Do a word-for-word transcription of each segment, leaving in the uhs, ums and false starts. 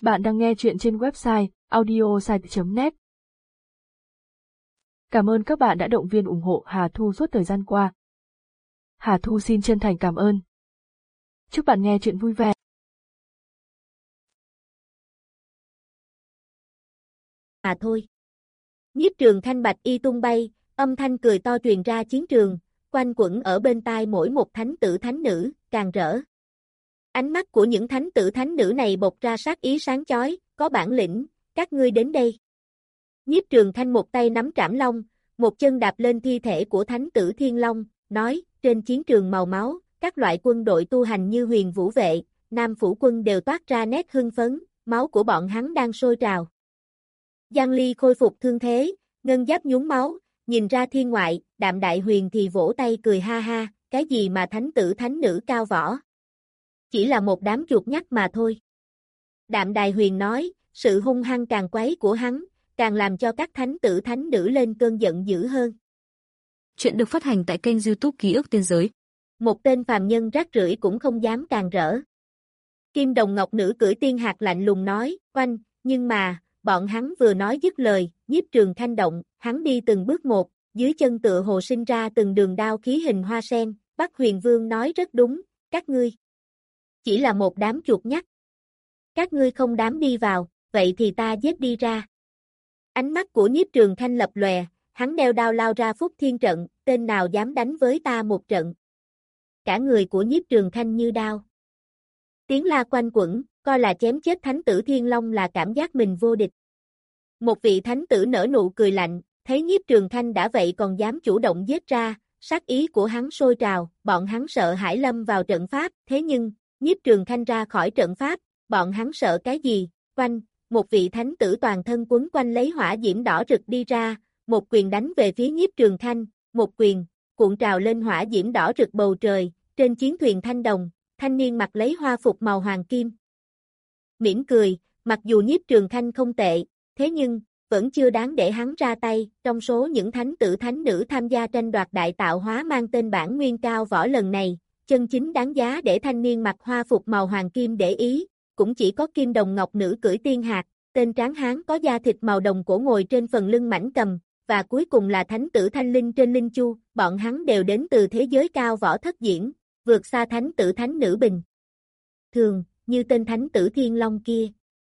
Bạn đang nghe chuyện trên website audiosite chấm net. Cảm ơn các bạn đã động viên ủng hộ Hà Thu suốt thời gian qua. Hà Thu xin chân thành cảm ơn. Chúc bạn nghe chuyện vui vẻ. À thôi. Nhiếp Trường thanh bạch y tung bay, âm thanh cười to truyền ra chiến trường, quanh quẩn ở bên tai mỗi một thánh tử thánh nữ, càng rỡ. Ánh mắt của những thánh tử thánh nữ này bộc ra sát ý sáng chói, có bản lĩnh, các ngươi đến đây. Nhiếp Trường thanh một tay nắm trảm long, một chân đạp lên thi thể của thánh tử Thiên Long, nói, trên chiến trường màu máu, các loại quân đội tu hành như Huyền Vũ Vệ, Nam Phủ Quân đều toát ra nét hưng phấn, máu của bọn hắn đang sôi trào. Giang Ly khôi phục thương thế, ngân giáp nhúng máu, nhìn ra thiên ngoại, Đạm Đại Huyền thì vỗ tay cười ha ha, cái gì mà thánh tử thánh nữ cao võ. Chỉ là một đám chuột nhắt mà thôi. Đạm Đại Huyền nói, sự hung hăng càng quấy của hắn, càng làm cho các thánh tử thánh nữ lên cơn giận dữ hơn. Chuyện được phát hành tại kênh YouTube Ký ức Tiên Giới. Một tên phàm nhân rác rưởi cũng không dám càng rỡ. Kim Đồng Ngọc Nữ cưỡi tiên hạt lạnh lùng nói, oanh, nhưng mà, bọn hắn vừa nói dứt lời, Nhiếp Trường thanh động, hắn đi từng bước một, dưới chân tựa hồ sinh ra từng đường đao khí hình hoa sen, Bắc Huyền Vương nói rất đúng, các ngươi chỉ là một đám chuột nhắt. Các ngươi không dám đi vào, vậy thì ta giết đi ra. Ánh mắt của Nhiếp Trường thanh lập lòe, hắn đeo đao lao ra Phúc Thiên trận, tên nào dám đánh với ta một trận. Cả người của Nhiếp Trường thanh như đao. Tiếng la quanh quẩn, coi là chém chết thánh tử Thiên Long là cảm giác mình vô địch. Một vị thánh tử nở nụ cười lạnh, thấy Nhiếp Trường thanh đã vậy còn dám chủ động giết ra, sát ý của hắn sôi trào, bọn hắn sợ hãi lâm vào trận pháp, thế nhưng, Nhiếp Trường thanh ra khỏi trận pháp, bọn hắn sợ cái gì, quanh, một vị thánh tử toàn thân quấn quanh lấy hỏa diễm đỏ rực đi ra, một quyền đánh về phía Nhiếp Trường thanh, một quyền, cuộn trào lên hỏa diễm đỏ rực bầu trời, trên chiến thuyền thanh đồng, thanh niên mặc lấy hoa phục màu hoàng kim. Mỉm cười, mặc dù Nhiếp Trường thanh không tệ, thế nhưng, vẫn chưa đáng để hắn ra tay, trong số những thánh tử thánh nữ tham gia tranh đoạt đại tạo hóa mang tên bản nguyên cao võ lần này, chân chính đáng giá để thanh niên mặc hoa phục màu hoàng kim để ý, cũng chỉ có Kim Đồng Ngọc Nữ cưỡi tiên hạt, tên tráng hán có da thịt màu đồng cổ ngồi trên phần lưng mãnh cầm, và cuối cùng là thánh tử Thanh Linh trên Linh Chu, bọn hắn đều đến từ thế giới cao võ thất diễn, vượt xa thánh tử thánh nữ bình thường, như tên thánh tử Thiên Long kia.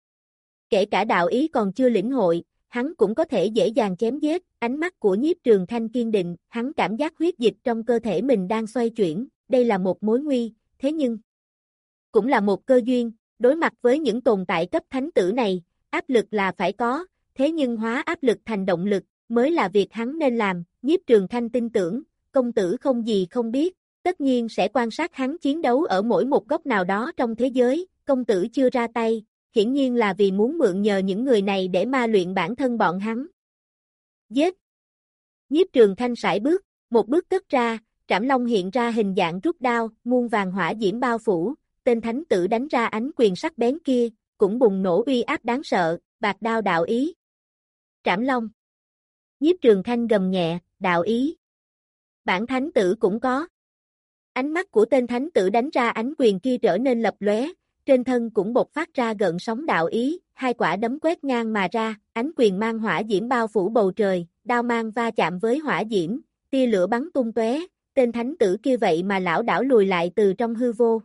Kể cả đạo ý còn chưa lĩnh hội, hắn cũng có thể dễ dàng chém giết, ánh mắt của Nhiếp Trường thanh kiên định, hắn cảm giác huyết dịch trong cơ thể mình đang xoay chuyển, đây là một mối nguy, thế nhưng cũng là một cơ duyên, đối mặt với những tồn tại cấp thánh tử này, áp lực là phải có, thế nhưng hóa áp lực thành động lực, mới là việc hắn nên làm, Nhiếp Trường thanh tin tưởng, công tử không gì không biết, tất nhiên sẽ quan sát hắn chiến đấu ở mỗi một góc nào đó trong thế giới, công tử chưa ra tay, hiển nhiên là vì muốn mượn nhờ những người này để ma luyện bản thân bọn hắn. Giết! Nhiếp Trường thanh sải bước, một bước cất ra, trảm long hiện ra hình dạng rút đao, muôn vàng hỏa diễm bao phủ, tên thánh tử đánh ra ánh quyền sắc bén kia, cũng bùng nổ uy áp đáng sợ, bạc đao đạo ý. Trảm long! Nhiếp Trường thanh gầm nhẹ, đạo ý. Bản thánh tử cũng có. Ánh mắt của tên thánh tử đánh ra ánh quyền kia trở nên lập lóe, trên thân cũng bộc phát ra gợn sóng đạo ý, hai quả đấm quét ngang mà ra, ánh quyền mang hỏa diễm bao phủ bầu trời, đao mang va chạm với hỏa diễm, tia lửa bắn tung tóe, tên thánh tử kia vậy mà lảo đảo lùi lại từ trong hư vô.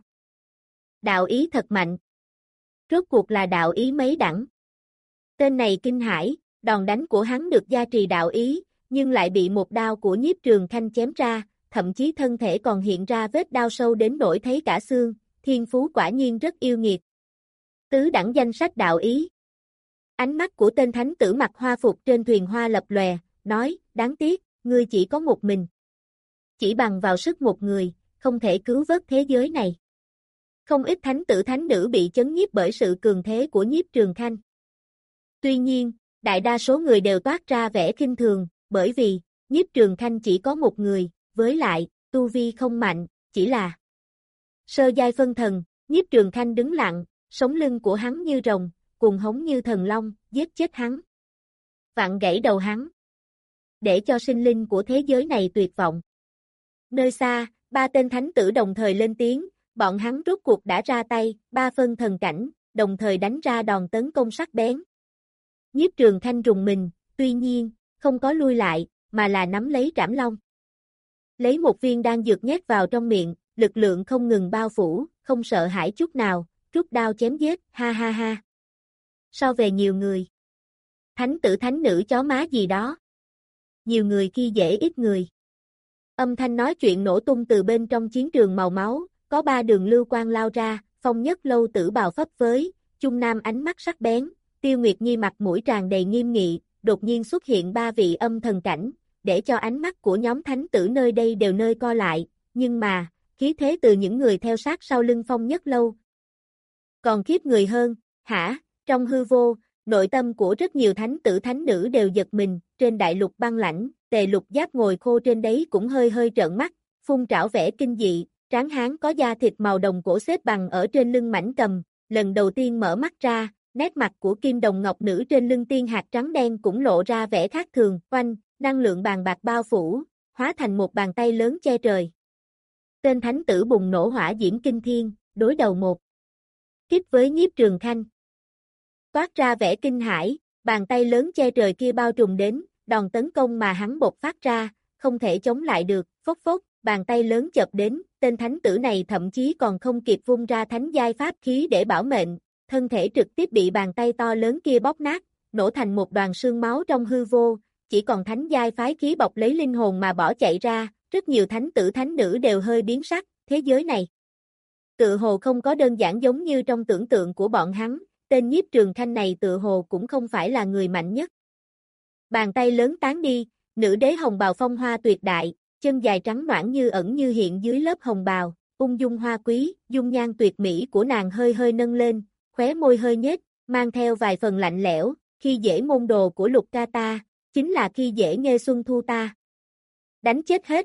Đạo ý thật mạnh. Rốt cuộc là đạo ý mấy đẳng. Tên này kinh hãi, đòn đánh của hắn được gia trì đạo ý, nhưng lại bị một đao của Nhiếp Trường thanh chém ra, thậm chí thân thể còn hiện ra vết đao sâu đến nỗi thấy cả xương, thiên phú quả nhiên rất yêu nghiệt. Tứ đẳng danh sách đạo ý. Ánh mắt của tên thánh tử mặc hoa phục trên thuyền hoa lập lòe, nói, đáng tiếc, ngươi chỉ có một mình. Chỉ bằng vào sức một người, không thể cứu vớt thế giới này. Không ít thánh tử thánh nữ bị chấn nhiếp bởi sự cường thế của Nhiếp Trường thanh. Tuy nhiên, đại đa số người đều toát ra vẻ khinh thường, bởi vì, Nhiếp Trường thanh chỉ có một người, với lại, tu vi không mạnh, chỉ là sơ giai phân thần, Nhiếp Trường thanh đứng lặng, sống lưng của hắn như rồng, cùng hống như thần long, giết chết hắn. Vặn gãy đầu hắn. Để cho sinh linh của thế giới này tuyệt vọng. Nơi xa, ba tên thánh tử đồng thời lên tiếng, bọn hắn rốt cuộc đã ra tay, ba phân thần cảnh, đồng thời đánh ra đòn tấn công sắc bén. Nhiếp Trường Khanh rùng mình, tuy nhiên, không có lui lại, mà là nắm lấy trảm long. Lấy một viên đan dược nhét vào trong miệng, lực lượng không ngừng bao phủ, không sợ hãi chút nào, rút đao chém giết, ha ha ha. So về nhiều người. Thánh tử thánh nữ chó má gì đó. Nhiều người khi dễ ít người. Âm thanh nói chuyện nổ tung từ bên trong chiến trường màu máu, có ba đường lưu quang lao ra, Phong Nhất Lâu tử bào phấp phới, Chung Nam ánh mắt sắc bén, Tiêu Nguyệt Nhi mặt mũi tràn đầy nghiêm nghị, đột nhiên xuất hiện ba vị âm thần cảnh, để cho ánh mắt của nhóm thánh tử nơi đây đều nơi co lại, nhưng mà, khí thế từ những người theo sát sau lưng Phong Nhất Lâu. Còn khiếp người hơn, hả, trong hư vô, nội tâm của rất nhiều thánh tử thánh nữ đều giật mình, trên đại lục băng lãnh, Tề Lục Giáp ngồi khô trên đấy cũng hơi hơi trợn mắt, phun trảo vẻ kinh dị, tráng hán có da thịt màu đồng cổ xếp bằng ở trên lưng mảnh cầm, lần đầu tiên mở mắt ra, nét mặt của kim đồng ngọc nữ trên lưng tiên hạt trắng đen cũng lộ ra vẻ khác thường, oanh, năng lượng bàn bạc bao phủ, hóa thành một bàn tay lớn che trời. Tên thánh tử bùng nổ hỏa diễm kinh thiên, đối đầu một kích với Nhiếp Trường Khanh. Toát ra vẻ kinh hãi, bàn tay lớn che trời kia bao trùm đến, đòn tấn công mà hắn bộc phát ra, không thể chống lại được, phốc phốc, bàn tay lớn chợp đến, tên thánh tử này thậm chí còn không kịp vung ra thánh giai pháp khí để bảo mệnh, thân thể trực tiếp bị bàn tay to lớn kia bóp nát, nổ thành một đoàn sương máu trong hư vô, chỉ còn thánh giai phái khí bọc lấy linh hồn mà bỏ chạy ra, rất nhiều thánh tử thánh nữ đều hơi biến sắc, thế giới này tự hồ không có đơn giản giống như trong tưởng tượng của bọn hắn, tên Nhiếp Trường Khanh này tự hồ cũng không phải là người mạnh nhất. Bàn tay lớn tán đi, nữ đế hồng bào phong hoa tuyệt đại, chân dài trắng nõn như ẩn như hiện dưới lớp hồng bào, ung dung hoa quý, dung nhan tuyệt mỹ của nàng hơi hơi nâng lên, khóe môi hơi nhếch, mang theo vài phần lạnh lẽo, khi dễ môn đồ của Lục ca ta, chính là khi dễ Nghê Xuân Thu ta. Đánh chết hết.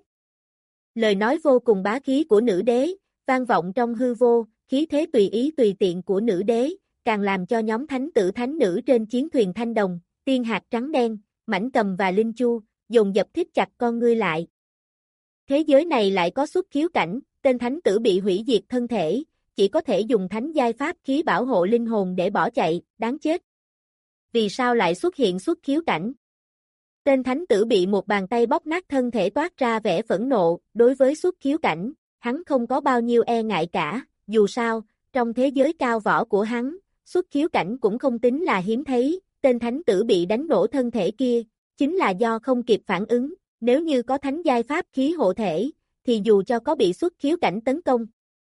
Lời nói vô cùng bá khí của nữ đế, vang vọng trong hư vô, khí thế tùy ý tùy tiện của nữ đế, càng làm cho nhóm thánh tử thánh nữ trên chiến thuyền thanh đồng, tiên hạt trắng đen, mảnh cầm và linh chu, dồn dập thít chặt con ngươi lại. Thế giới này lại có xuất khiếu cảnh, tên thánh tử bị hủy diệt thân thể, chỉ có thể dùng thánh giai pháp khí bảo hộ linh hồn để bỏ chạy, đáng chết. Vì sao lại xuất hiện xuất khiếu cảnh? Tên thánh tử bị một bàn tay bóp nát thân thể toát ra vẻ phẫn nộ, đối với xuất khiếu cảnh, hắn không có bao nhiêu e ngại cả, dù sao, trong thế giới cao võ của hắn, xuất khiếu cảnh cũng không tính là hiếm thấy, tên thánh tử bị đánh nổ thân thể kia, chính là do không kịp phản ứng, nếu như có thánh giai pháp khí hộ thể, thì dù cho có bị xuất khiếu cảnh tấn công,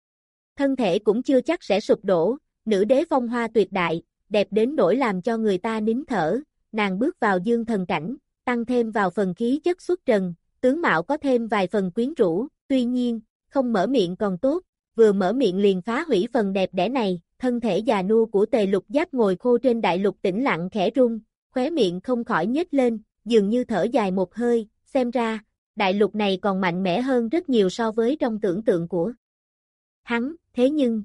thân thể cũng chưa chắc sẽ sụp đổ, nữ đế phong hoa tuyệt đại, đẹp đến nỗi làm cho người ta nín thở, nàng bước vào dương thần cảnh, tăng thêm vào phần khí chất xuất trần, tướng mạo có thêm vài phần quyến rũ, tuy nhiên, không mở miệng còn tốt, vừa mở miệng liền phá hủy phần đẹp đẽ này, thân thể già nua của Tề Lục Giáp ngồi khô trên đại lục tĩnh lặng khẽ rung, khóe miệng không khỏi nhếch lên, dường như thở dài một hơi, xem ra, đại lục này còn mạnh mẽ hơn rất nhiều so với trong tưởng tượng của hắn, thế nhưng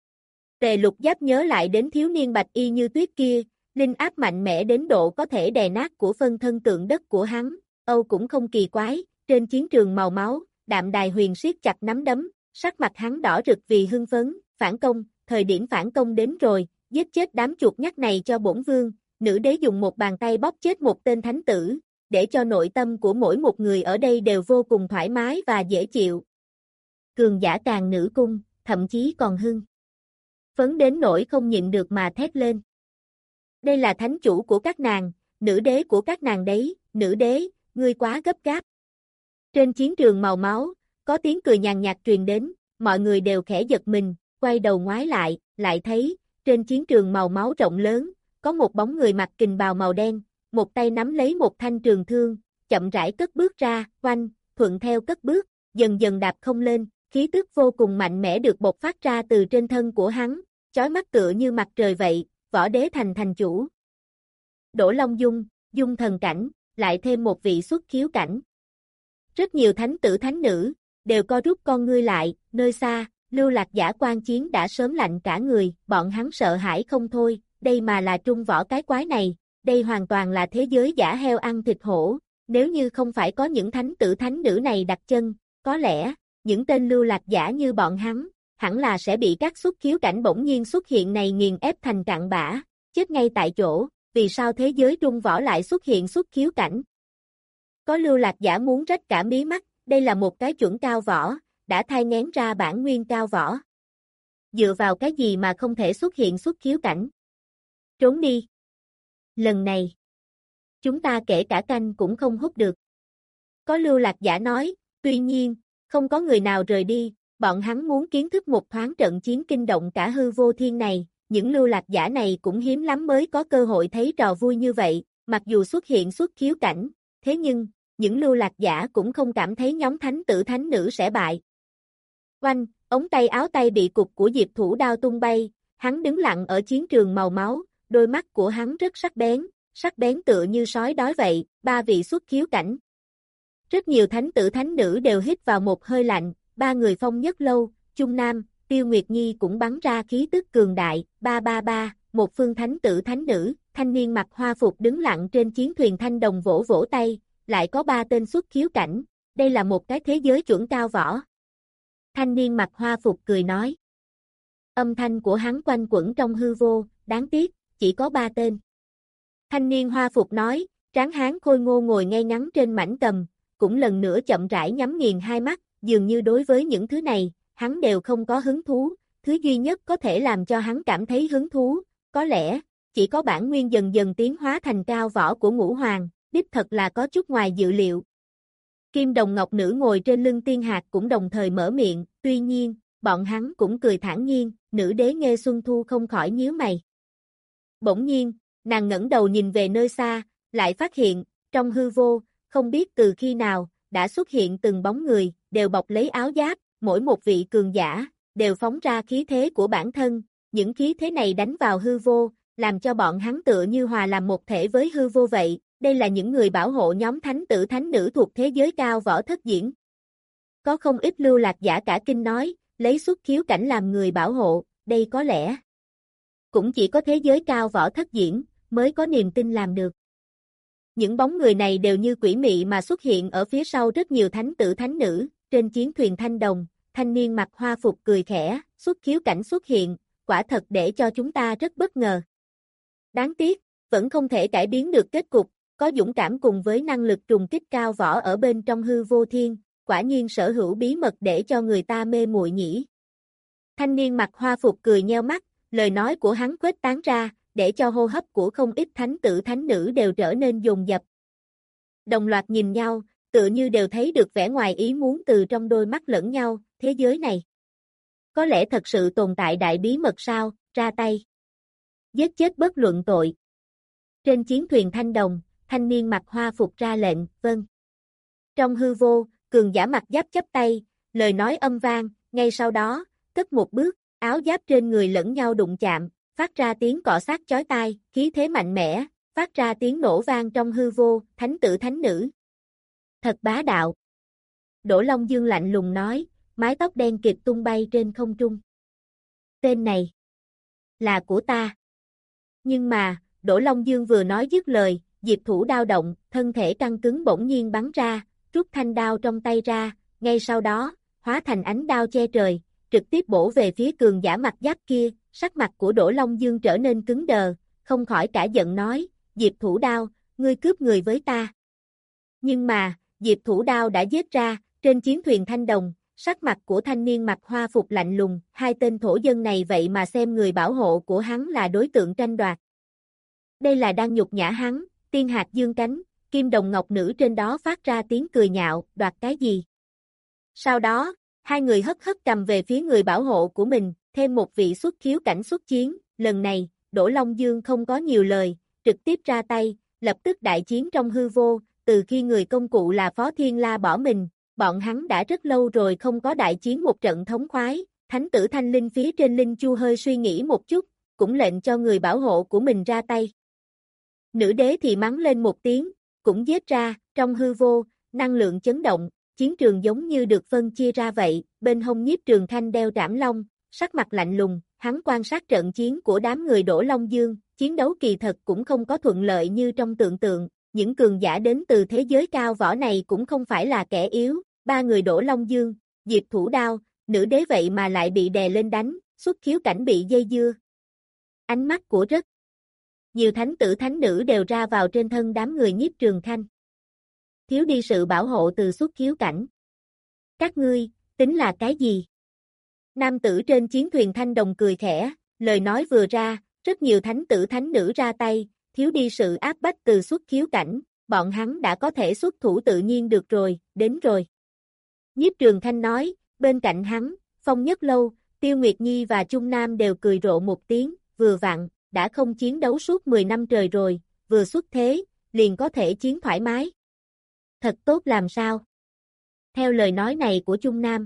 Tề Lục Giáp nhớ lại đến thiếu niên bạch y như tuyết kia, linh áp mạnh mẽ đến độ có thể đè nát của phân thân tượng đất của hắn, Âu cũng không kỳ quái, trên chiến trường màu máu, Đạm Đài Huyền siết chặt nắm đấm, sắc mặt hắn đỏ rực vì hưng phấn, phản công, thời điểm phản công đến rồi, giết chết đám chuột nhắt này cho bổn vương, nữ đế dùng một bàn tay bóp chết một tên thánh tử, để cho nội tâm của mỗi một người ở đây đều vô cùng thoải mái và dễ chịu. Cường giả càng nữ cung, thậm chí còn hưng phấn đến nỗi không nhịn được mà thét lên. Đây là thánh chủ của các nàng, nữ đế của các nàng đấy, nữ đế, ngươi quá gấp gáp. Trên chiến trường màu máu, có tiếng cười nhàn nhạt truyền đến, mọi người đều khẽ giật mình, quay đầu ngoái lại, lại thấy, trên chiến trường màu máu rộng lớn, có một bóng người mặc kình bào màu đen, một tay nắm lấy một thanh trường thương, chậm rãi cất bước ra, oanh, thuận theo cất bước, dần dần đạp không lên, khí tức vô cùng mạnh mẽ được bộc phát ra từ trên thân của hắn, chói mắt tựa như mặt trời vậy, võ đế thành thành chủ. Đỗ Long Dung, Dung thần cảnh, lại thêm một vị xuất khiếu cảnh. Rất nhiều thánh tử thánh nữ, đều co rút con ngươi lại, nơi xa, Lưu Lạc Giả quan chiến đã sớm lạnh cả người, bọn hắn sợ hãi không thôi, đây mà là trung võ cái quái này, đây hoàn toàn là thế giới giả heo ăn thịt hổ, nếu như không phải có những thánh tử thánh nữ này đặt chân, có lẽ, những tên Lưu Lạc Giả như bọn hắn, hẳn là sẽ bị các xuất khiếu cảnh bỗng nhiên xuất hiện này nghiền ép thành cặn bã, chết ngay tại chỗ, vì sao thế giới trung võ lại xuất hiện xuất khiếu cảnh? Có lưu lạc giả muốn rách cả mí mắt, đây là một cái chuẩn cao võ, đã thai nghén ra bản nguyên cao võ. Dựa vào cái gì mà không thể xuất hiện xuất khiếu cảnh? Trốn đi. Lần này, chúng ta kể cả canh cũng không hút được. Có lưu lạc giả nói, tuy nhiên, không có người nào rời đi, bọn hắn muốn kiến thức một thoáng trận chiến kinh động cả hư vô thiên này, những lưu lạc giả này cũng hiếm lắm mới có cơ hội thấy trò vui như vậy, mặc dù xuất hiện xuất khiếu cảnh, thế nhưng, những lưu lạc giả cũng không cảm thấy nhóm thánh tử thánh nữ sẽ bại. Oanh, ống tay áo tay bị cục của Diệp Thủ Đao tung bay, hắn đứng lặng ở chiến trường màu máu, đôi mắt của hắn rất sắc bén, sắc bén tựa như sói đói vậy, ba vị xuất khiếu cảnh. Rất nhiều thánh tử thánh nữ đều hít vào một hơi lạnh, ba người Phong Nhất Lâu, Chung Nam, Tiêu Nguyệt Nhi cũng bắn ra khí tức cường đại, ba ba ba, một phương thánh tử thánh nữ, thanh niên mặc hoa phục đứng lặng trên chiến thuyền thanh đồng vỗ vỗ tay, lại có ba tên xuất khiếu cảnh, đây là một cái thế giới chuẩn cao võ. Thanh niên mặc hoa phục cười nói. Âm thanh của hắn quanh quẩn trong hư vô, đáng tiếc, chỉ có ba tên. Thanh niên hoa phục nói, tráng hán khôi ngô ngồi ngay ngắn trên mảnh cầm, cũng lần nữa chậm rãi nhắm nghiền hai mắt, dường như đối với những thứ này, hắn đều không có hứng thú, thứ duy nhất có thể làm cho hắn cảm thấy hứng thú, có lẽ, chỉ có bản nguyên dần dần tiến hóa thành cao võ của Ngũ Hoàng, đích thật là có chút ngoài dự liệu. Kim đồng ngọc nữ ngồi trên lưng tiên hạt cũng đồng thời mở miệng, tuy nhiên, bọn hắn cũng cười thản nhiên, nữ đế Nghê Xuân Thu không khỏi nhíu mày. Bỗng nhiên, nàng ngẩng đầu nhìn về nơi xa, lại phát hiện, trong hư vô, không biết từ khi nào, đã xuất hiện từng bóng người, đều bọc lấy áo giáp, mỗi một vị cường giả, đều phóng ra khí thế của bản thân, những khí thế này đánh vào hư vô, làm cho bọn hắn tựa như hòa làm một thể với hư vô vậy, đây là những người bảo hộ nhóm thánh tử thánh nữ thuộc thế giới cao võ thất diễn. Có không ít lưu lạc giả cả kinh nói, lấy xuất khiếu cảnh làm người bảo hộ, đây có lẽ cũng chỉ có thế giới cao võ thất diễn, mới có niềm tin làm được. Những bóng người này đều như quỷ mị mà xuất hiện ở phía sau rất nhiều thánh tử thánh nữ, trên chiến thuyền thanh đồng, thanh niên mặc hoa phục cười khẽ, xuất khiếu cảnh xuất hiện, quả thật để cho chúng ta rất bất ngờ. Đáng tiếc, vẫn không thể cải biến được kết cục, có dũng cảm cùng với năng lực trùng kích cao võ ở bên trong hư vô thiên, quả nhiên sở hữu bí mật để cho người ta mê muội nhỉ. Thanh niên mặc hoa phục cười nheo mắt, lời nói của hắn khuếch tán ra, để cho hô hấp của không ít thánh tử thánh nữ đều trở nên dồn dập. Đồng loạt nhìn nhau, tựa như đều thấy được vẻ ngoài ý muốn từ trong đôi mắt lẫn nhau, thế giới này. Có lẽ thật sự tồn tại đại bí mật sao, ra tay. Giết chết bất luận tội. Trên chiến thuyền thanh đồng, thanh niên mặc hoa phục ra lệnh, vâng. Trong hư vô, cường giả mặc giáp chắp tay, lời nói âm vang, ngay sau đó, cất một bước, áo giáp trên người lẫn nhau đụng chạm, phát ra tiếng cọ sát chói tai, khí thế mạnh mẽ, phát ra tiếng nổ vang trong hư vô, thánh tử thánh nữ. Thật bá đạo. Đỗ Long Dương lạnh lùng nói, mái tóc đen kịt tung bay trên không trung. Tên này là của ta. Nhưng mà, Đỗ Long Dương vừa nói dứt lời, Diệp Thủ đao động, thân thể căng cứng bỗng nhiên bắn ra, rút thanh đao trong tay ra, ngay sau đó, hóa thành ánh đao che trời, trực tiếp bổ về phía cường giả mặt giáp kia, sắc mặt của Đỗ Long Dương trở nên cứng đờ, không khỏi cả giận nói, Diệp Thủ đao, ngươi cướp người với ta. Nhưng mà, Diệp Thủ đao đã giết ra, trên chiến thuyền thanh đồng, sắc mặt của thanh niên mặc hoa phục lạnh lùng, hai tên thổ dân này vậy mà xem người bảo hộ của hắn là đối tượng tranh đoạt. Đây là đang nhục nhã hắn, tiên hạt dương cánh, kim đồng ngọc nữ trên đó phát ra tiếng cười nhạo, đoạt cái gì? Sau đó, hai người hất hất cầm về phía người bảo hộ của mình, thêm một vị xuất khiếu cảnh xuất chiến, lần này, Đỗ Long Dương không có nhiều lời, trực tiếp ra tay, lập tức đại chiến trong hư vô, từ khi người công cụ là Phó Thiên La bỏ mình, bọn hắn đã rất lâu rồi không có đại chiến một trận thống khoái, thánh tử thanh linh phía trên linh chu hơi suy nghĩ một chút, cũng lệnh cho người bảo hộ của mình ra tay. Nữ đế thì mắng lên một tiếng, cũng giết ra, trong hư vô, năng lượng chấn động, chiến trường giống như được phân chia ra vậy, bên hông Nhiếp Trường Khanh đeo trảm long, sắc mặt lạnh lùng, hắn quan sát trận chiến của đám người Đỗ Long Dương, chiến đấu kỳ thật cũng không có thuận lợi như trong tưởng tượng, những cường giả đến từ thế giới cao võ này cũng không phải là kẻ yếu, ba người Đỗ Long Dương, Diệp Thủ đao, nữ đế vậy mà lại bị đè lên đánh, xuất khiếu cảnh bị dây dưa. Ánh mắt của rất nhiều thánh tử thánh nữ đều ra vào trên thân đám người Nhiếp Trường Khanh. Thiếu đi sự bảo hộ từ xuất khiếu cảnh. Các ngươi, tính là cái gì? Nam tử trên chiến thuyền thanh đồng cười khẽ, lời nói vừa ra, rất nhiều thánh tử thánh nữ ra tay, thiếu đi sự áp bách từ xuất khiếu cảnh, bọn hắn đã có thể xuất thủ tự nhiên được rồi, đến rồi. Nhiếp Trường Khanh nói, bên cạnh hắn, Phong Nhất Lâu, Tiêu Nguyệt Nhi và Chung Nam đều cười rộ một tiếng, vừa vặn, đã không chiến đấu suốt mười năm trời rồi, vừa xuất thế, liền có thể chiến thoải mái. Thật tốt làm sao? Theo lời nói này của Chung Nam,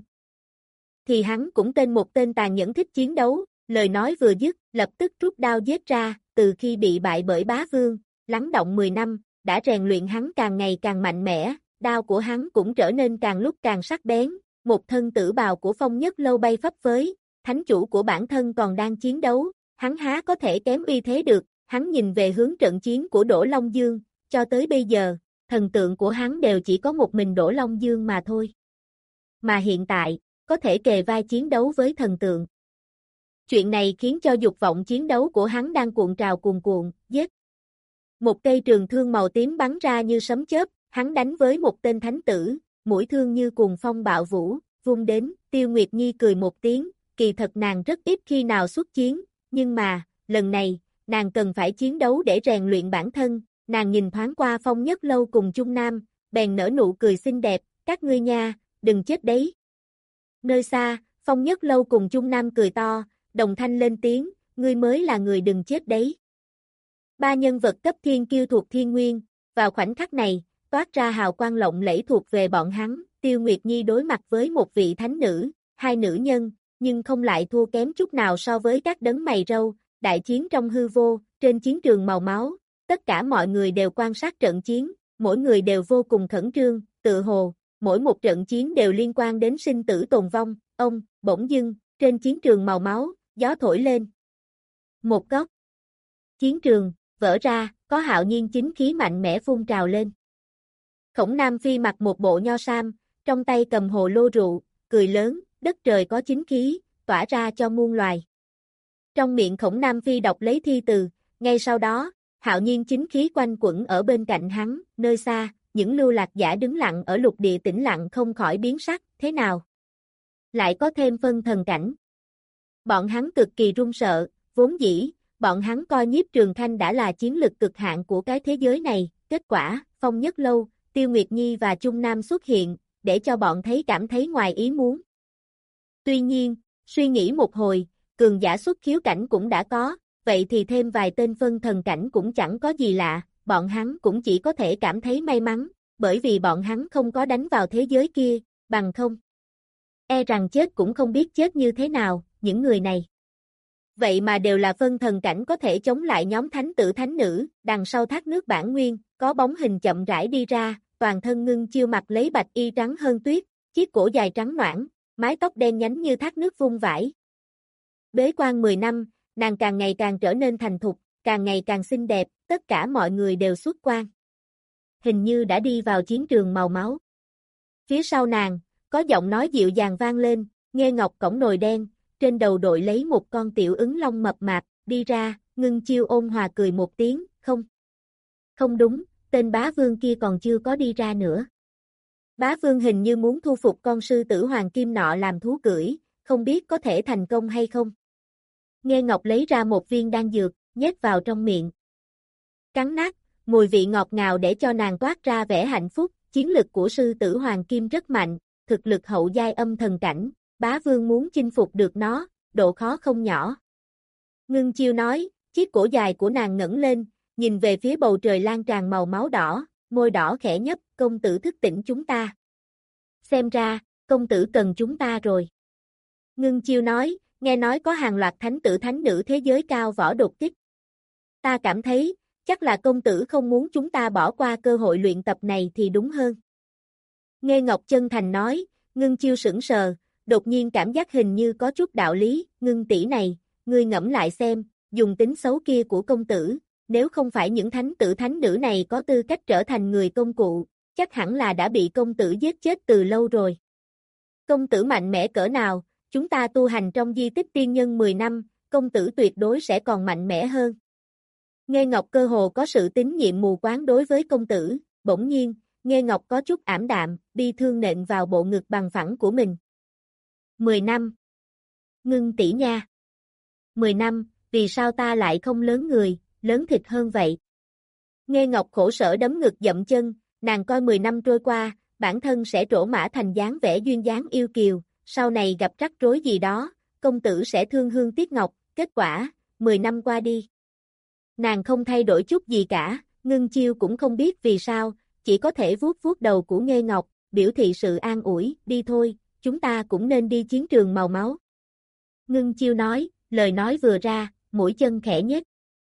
thì hắn cũng tên một tên tàn nhẫn thích chiến đấu, lời nói vừa dứt, lập tức rút đao giết ra, từ khi bị bại bởi bá vương, lắng động mười năm, đã rèn luyện hắn càng ngày càng mạnh mẽ, đao của hắn cũng trở nên càng lúc càng sắc bén, một thân tử bào của Phong Nhất Lâu bay phấp phới, thánh chủ của bản thân còn đang chiến đấu, hắn há có thể kém uy thế được, hắn nhìn về hướng trận chiến của Đỗ Long Dương, cho tới bây giờ, thần tượng của hắn đều chỉ có một mình Đỗ Long Dương mà thôi. Mà hiện tại, có thể kề vai chiến đấu với thần tượng. Chuyện này khiến cho dục vọng chiến đấu của hắn đang cuộn trào cuồn cuộn, giết. Một cây trường thương màu tím bắn ra như sấm chớp, hắn đánh với một tên thánh tử, mũi thương như cuồng phong bạo vũ, vung đến, Tiêu Nguyệt Nhi cười một tiếng, kỳ thật nàng rất ít khi nào xuất chiến, nhưng mà, lần này, nàng cần phải chiến đấu để rèn luyện bản thân, nàng nhìn thoáng qua Phong Nhất Lâu cùng Chung Nam, bèn nở nụ cười xinh đẹp, các ngươi nha, đừng chết đấy. Nơi xa, Phong Nhất Lâu cùng Chung Nam cười to, đồng thanh lên tiếng, ngươi mới là người đừng chết đấy. Ba nhân vật cấp thiên kiêu thuộc thiên nguyên, vào khoảnh khắc này, toát ra hào quang lộng lẫy thuộc về bọn hắn, Tiêu Nguyệt Nhi đối mặt với một vị thánh nữ, hai nữ nhân, nhưng không lại thua kém chút nào so với các đấng mày râu, đại chiến trong hư vô, trên chiến trường màu máu, tất cả mọi người đều quan sát trận chiến, mỗi người đều vô cùng khẩn trương, tự hồ, mỗi một trận chiến đều liên quan đến sinh tử tồn vong, ông, bỗng dưng, trên chiến trường màu máu, gió thổi lên. Một góc, chiến trường, vỡ ra, có hạo nhiên chính khí mạnh mẽ phun trào lên. Khổng Nam Phi mặc một bộ nho sam, trong tay cầm hồ lô rượu, cười lớn, đất trời có chính khí, tỏa ra cho muôn loài. Trong miệng Khổng Nam Phi đọc lấy thi từ, ngay sau đó, hạo nhiên chính khí quanh quẩn ở bên cạnh hắn, nơi xa, những lưu lạc giả đứng lặng ở lục địa tĩnh lặng không khỏi biến sắc, thế nào? Lại có thêm phân thần cảnh. Bọn hắn cực kỳ run sợ, vốn dĩ, bọn hắn coi Nhiếp Trường Khanh đã là chiến lực cực hạn của cái thế giới này, kết quả, Phong Nhất Lâu, Tiêu Nguyệt Nhi và Chung Nam xuất hiện, để cho bọn thấy cảm thấy ngoài ý muốn. Tuy nhiên, suy nghĩ một hồi, cường giả xuất khiếu cảnh cũng đã có, vậy thì thêm vài tên phân thần cảnh cũng chẳng có gì lạ, bọn hắn cũng chỉ có thể cảm thấy may mắn, bởi vì bọn hắn không có đánh vào thế giới kia, bằng không. E rằng chết cũng không biết chết như thế nào, những người này. Vậy mà đều là phân thần cảnh có thể chống lại nhóm thánh tử thánh nữ, đằng sau thác nước bản nguyên, có bóng hình chậm rãi đi ra, toàn thân Ngưng Chiêu mặc lấy bạch y trắng hơn tuyết, chiếc cổ dài trắng noãn, mái tóc đen nhánh như thác nước vung vãi. Bế quan mười năm, nàng càng ngày càng trở nên thành thục, càng ngày càng xinh đẹp, tất cả mọi người đều xuất quan. Hình như đã đi vào chiến trường màu máu. Phía sau nàng, có giọng nói dịu dàng vang lên, Nghê Ngọc cổng nồi đen, trên đầu đội lấy một con tiểu ứng long mập mạp, đi ra, Ngưng Chiêu ôn hòa cười một tiếng, không. Không đúng, tên bá vương kia còn chưa có đi ra nữa. Bá vương hình như muốn thu phục con sư tử hoàng kim nọ làm thú cưỡi, không biết có thể thành công hay không. Nghê Ngọc lấy ra một viên đan dược, nhét vào trong miệng. Cắn nát, mùi vị ngọt ngào để cho nàng toát ra vẻ hạnh phúc, chiến lực của sư tử hoàng kim rất mạnh, thực lực hậu giai âm thần cảnh, bá vương muốn chinh phục được nó, độ khó không nhỏ. Ngưng Chiêu nói, chiếc cổ dài của nàng ngẩng lên, nhìn về phía bầu trời lan tràn màu máu đỏ, môi đỏ khẽ nhấp, công tử thức tỉnh chúng ta. Xem ra, công tử cần chúng ta rồi. Ngưng Chiêu nói, nghe nói có hàng loạt thánh tử thánh nữ thế giới cao võ đột kích. Ta cảm thấy, chắc là công tử không muốn chúng ta bỏ qua cơ hội luyện tập này thì đúng hơn. Nghê Ngọc chân thành nói, Ngưng Chiêu sững sờ, đột nhiên cảm giác hình như có chút đạo lý, Ngưng tỷ này, ngươi ngẫm lại xem, dùng tính xấu kia của công tử, nếu không phải những thánh tử thánh nữ này có tư cách trở thành người công cụ, chắc hẳn là đã bị công tử giết chết từ lâu rồi. Công tử mạnh mẽ cỡ nào, chúng ta tu hành trong di tích tiên nhân mười năm, công tử tuyệt đối sẽ còn mạnh mẽ hơn. Nghê Ngọc cơ hồ có sự tín nhiệm mù quáng đối với công tử, bỗng nhiên, Nghê Ngọc có chút ảm đạm, bi thương nện vào bộ ngực bằng phẳng của mình. Mười năm. Ngưng tỷ nha. Mười năm, vì sao ta lại không lớn người, lớn thịt hơn vậy? Nghê Ngọc khổ sở đấm ngực dậm chân, nàng coi mười năm trôi qua, bản thân sẽ trổ mã thành dáng vẻ duyên dáng yêu kiều, sau này gặp rắc rối gì đó, công tử sẽ thương hương tiếc ngọc, kết quả, mười năm qua đi. Nàng không thay đổi chút gì cả, Ngưng Chiêu cũng không biết vì sao, chỉ có thể vuốt vuốt đầu của Nghê Ngọc, biểu thị sự an ủi, đi thôi, chúng ta cũng nên đi chiến trường màu máu. Ngưng Chiêu nói, lời nói vừa ra, mũi chân khẽ nhếch.